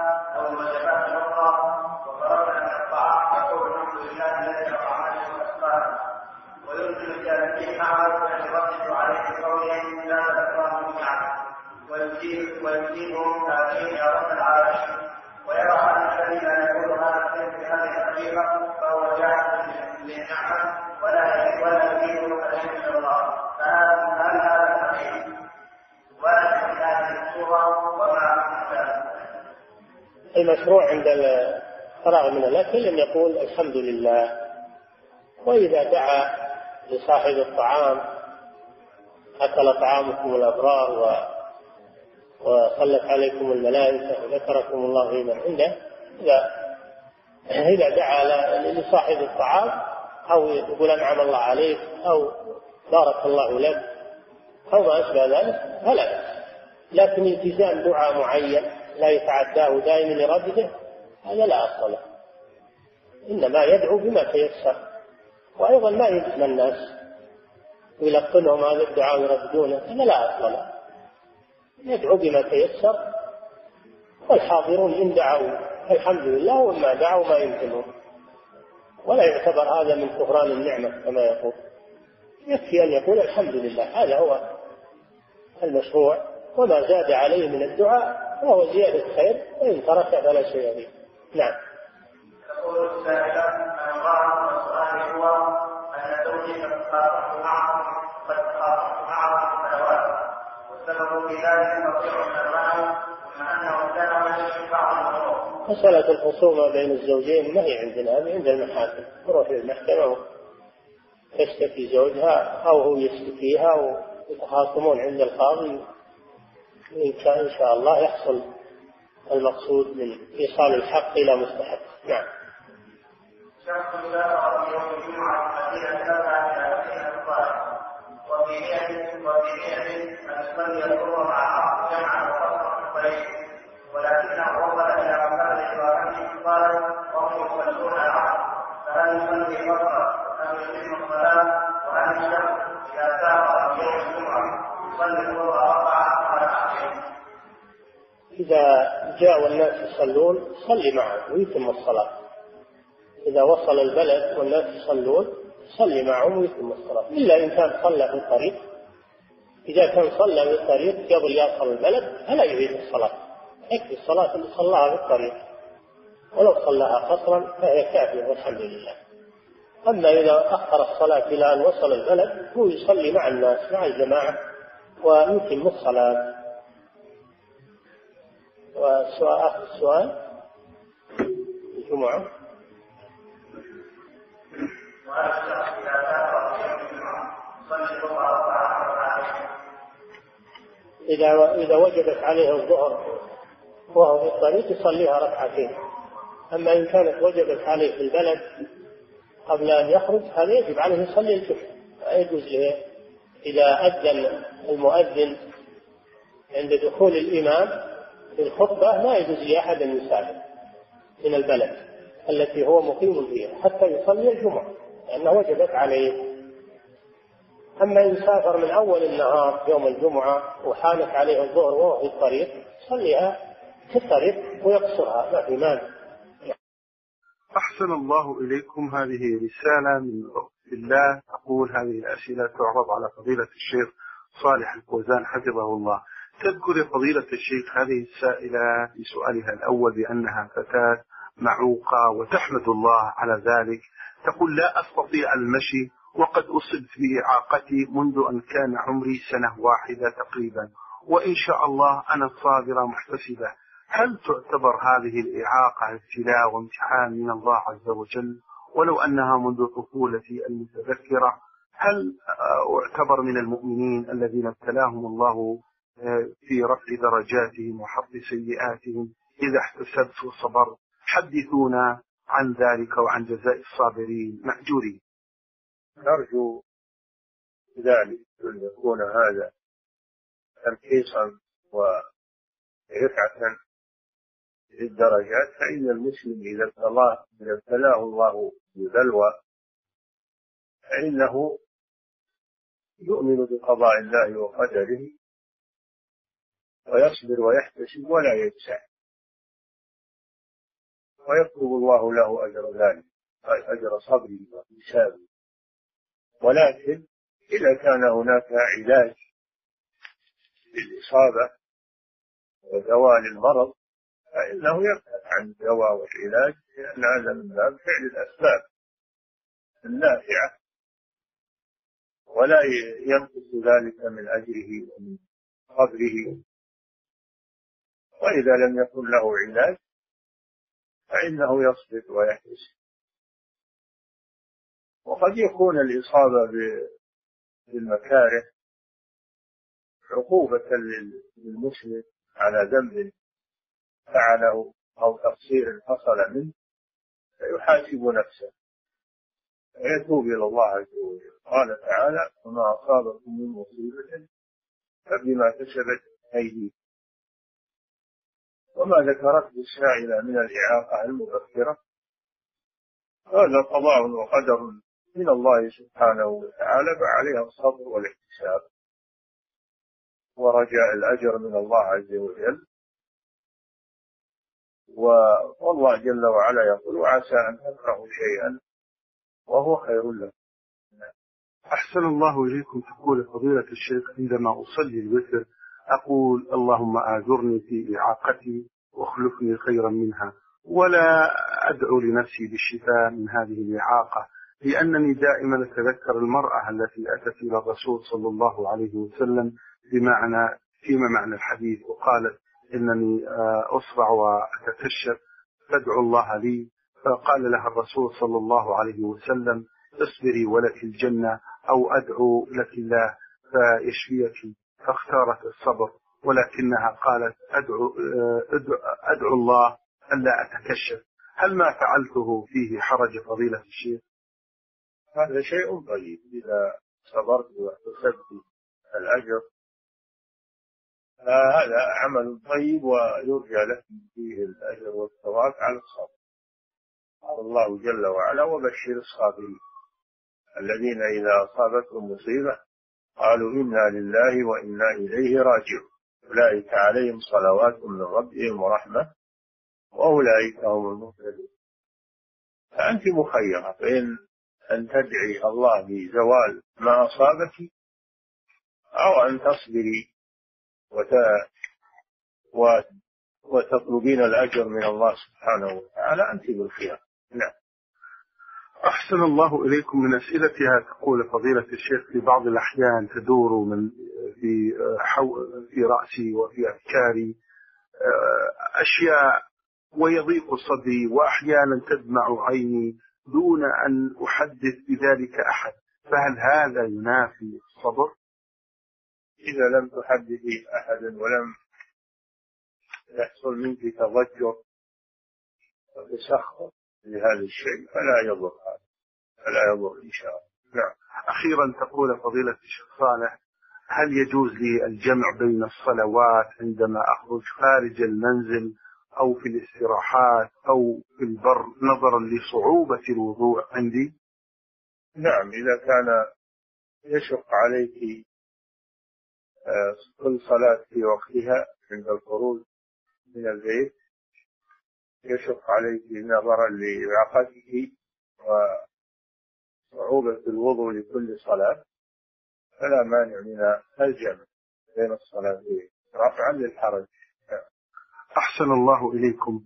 كريما فهو جاهل للنعمة ولا يريد أن من الله، فهذا صحيح ولا في هذه الصورة وما المشروع عند الفراغ من الأكل أن يقول الحمد لله. وإذا دعا لصاحب الطعام أكل طعامكم الأبرار وصلت عليكم الملائكة وذكركم الله في من عنده، إذا دعا لصاحب الطعام أو يقول أنعم الله عليك أو بارك الله لك أو ما أشبه ذلك فلا بأس، لكن التزام دعاء معين لا يتعداه دائما لرده هذا لا أصل له، إنما يدعو بما تيسر. وأيضا ما يلزم الناس ويلقنهم هذا الدعاء ويردونه، هذا لا أصل له، يدعو بما تيسر، والحاضرون إن دعوا الحمد لله وما دعوا ما يمكنهم، ولا يعتبر هذا من كفران النعمة كما يقول، يكفي أن يقول الحمد لله، هذا هو المشروع، وما زاد عليه من الدعاء وهو زيادة خير، وإن ترك فلا شيء به. نعم. يقول السائل عن السؤال هو أن زوجي قد تخاصمت معه سنوات، والسبب في ذلك تضييع الأموال مع أنه كان يشفي بعض الأمور. مسألة الخصومة بين الزوجين ما هي عندنا، هذه عند المحاكم، تروح للمحكمة تشتكي زوجها أو هو يشتكيها ويتخاصمون عند القاضي، إن شاء الله يحصل المقصود من إيصال الحق إلى مستحق. نعم. شخص سافر في يوم الجمعة مدينة تابعة إلى الصلاة وفي نية أن يصلي الظهر مع جمعا وقصرا قليل، ولكنه وصل إلى مكان إبراهيم قال وهم يصلون العصر، فهل يصلي قصرا أم يتم الصلاة؟ وهل الشخص إذا سافر في يوم الجمعة يصلي الظهر ركعة على عقلين؟ إذا جاء والناس يصلون صلي معهم ويتم الصلاة. إذا وصل البلد والناس يصلون صلي معهم ويتم الصلاة، إلا إن كان صلى في الطريق. إذا كان صلى في الطريق قبل يصل البلد فلا يعيد الصلاة، يكفي الصلاة اللي صلاها في الطريق، ولو صلاها قصرا فهي كافية والحمد لله. أما إذا أخر الصلاة إلى أن وصل البلد هو يصلي مع الناس مع الجماعة ويتم الصلاة. آخر السؤال الجمعة. إذا وجبت عليه الظهر وهو في الطريق يصليها ركعتين، أما إن كانت وجبت عليه في البلد قبل أن يخرج هذا يجب عليه يصلي الجمعة، لا يجوز له إذا أذن المؤذن عند دخول الإمام في الخطبة لا يجوز لأحد أن يسافر من البلد التي هو مقيم فيها حتى يصلي الجمعة لأنه وجبت عليه. أما إن سافر من أول النهار يوم الجمعة وحانت عليه الظهر وهو في الطريق صليها في الطريق ويقصرها ما في مانع. أحسن الله إليكم. هذه رسالة من أخت الله تقول هذه الأسئلة تعرض على فضيلة الشيخ صالح الفوزان حفظه الله. تذكر فضيلة الشيخ هذه السائلة في سؤالها الأول بأنها فتاة معوقة وتحمد الله على ذلك. تقول لا أستطيع المشي وقد أصبت بإعاقتي منذ أن كان عمري سنة واحدة تقريبا، وإن شاء الله أنا صابرة محتسبة. هل تعتبر هذه الإعاقة ابتلاء وامتحان من الله عز وجل ولو أنها منذ طفولتي المتذكرة؟ هل أعتبر من المؤمنين الذين ابتلاهم الله في رفع درجاتهم وحط سيئاتهم إذا احتسبت وصبرت؟ حدثونا عن ذلك وعن جزاء الصابرين مأجورين. نرجو ذلك أن يكون هذا تمحيصا ورفعة للدرجات، فإن المسلم إذا ابتلاه الله ببلوى فإنه يؤمن بقضاء الله وقدره ويصبر ويحتسب ولا يجزع، ويطلب الله له أجر ذلك أجر صبره وإحسانه. ولكن إذا كان هناك علاج للإصابة وزوال المرض فإنه يبحث عن الدواء والعلاج، لأن هذا من باب فعل الأسباب النافعة، ولا ينقص ذلك من أجره ومن قدره. وإذا لم يكن له علاج فإنه يصبر ويحتسب. وقد يكون الإصابة بالمكاره عقوبة للمسلم على ذنب فعله أو تقصير حصل منه، فيحاسب نفسه ويتوب إلى الله عز وجل. قال تعالى: وما أصابكم من مصيبة فبما كسبت أيديكم. وما ذكرته السائلة من الإعاقة المبكرة هذا قضاء وقدر من الله سبحانه وتعالى، فعليها الصبر والاحتساب ورجاء الأجر من الله عز وجل. والله جل وعلا يقول: وعسى أن تكرهوا شيئا وهو خير لكم. أحسن الله إليكم. تقول فضيلة الشيخ: عندما أصلي الوتر أقول: اللهم آجرني في إعاقتي واخلفني خيرا منها، ولا أدعو لنفسي بالشفاء من هذه الإعاقة، لأنني دائما أتذكر المرأة التي أتت إلى الرسول صلى الله عليه وسلم فيما معنى الحديث، وقالت: إنني أصرع وأتكشف فادعو الله لي. فقال لها الرسول صلى الله عليه وسلم: اصبري ولك الجنة، أو أدعو لك الله فيشفيك. فاختارت الصبر، ولكنها قالت: أدعو الله ألا أتكشف. هل ما فعلته فيه حرج فضيلة الشيخ؟ هذا شيء طيب، إذا صبرت واحتسبت الأجر هذا عمل طيب ويرجى لك فيه الأجر والثواب على الصبر. قال الله جل وعلا: وبشر الصابرين الذين إذا أصابتهم مصيبة قالوا إنا لله وإنا إليه راجعون أولئك عليهم صلوات من ربهم ورحمة وأولئك هم المهتدون. فأنت مخيرة بين أن تدعي الله بزوال ما أصابك أو أن تصبري وتطلبين الأجر من الله سبحانه وتعالى. أنت بالخيار. نعم. أحسن الله إليكم. من أسئلتها تقول فضيلة الشيخ: في بعض الأحيان تدور في رأسي وفي أفكاري أشياء ويضيق صدري، وأحيانا تدمع عيني دون أن أحدث بذلك أحد، فهل هذا ينافي الصبر؟ إذا لم تحدثي أحدا ولم يحصل منك تضجر وتسخط لهذا الشيء فلا يضر هذا، فلا يضر إن شاء الله. نعم. أخيرا تقول فضيلة الشيخ صالح: هل يجوز لي الجمع بين الصلوات عندما أخرج خارج المنزل أو في الاستراحات أو في البر نظرا لصعوبة الوضوء عندي؟ نعم، إذا كان يشق عليك كل صلاة في وقتها عند الخروج من البيت، يشق عليك نظرا لإعاقتك وصعوبة الوضوء لكل صلاة، فلا مانع من الجمع بين الصلاتين رفعا للحرج. أحسن الله إليكم.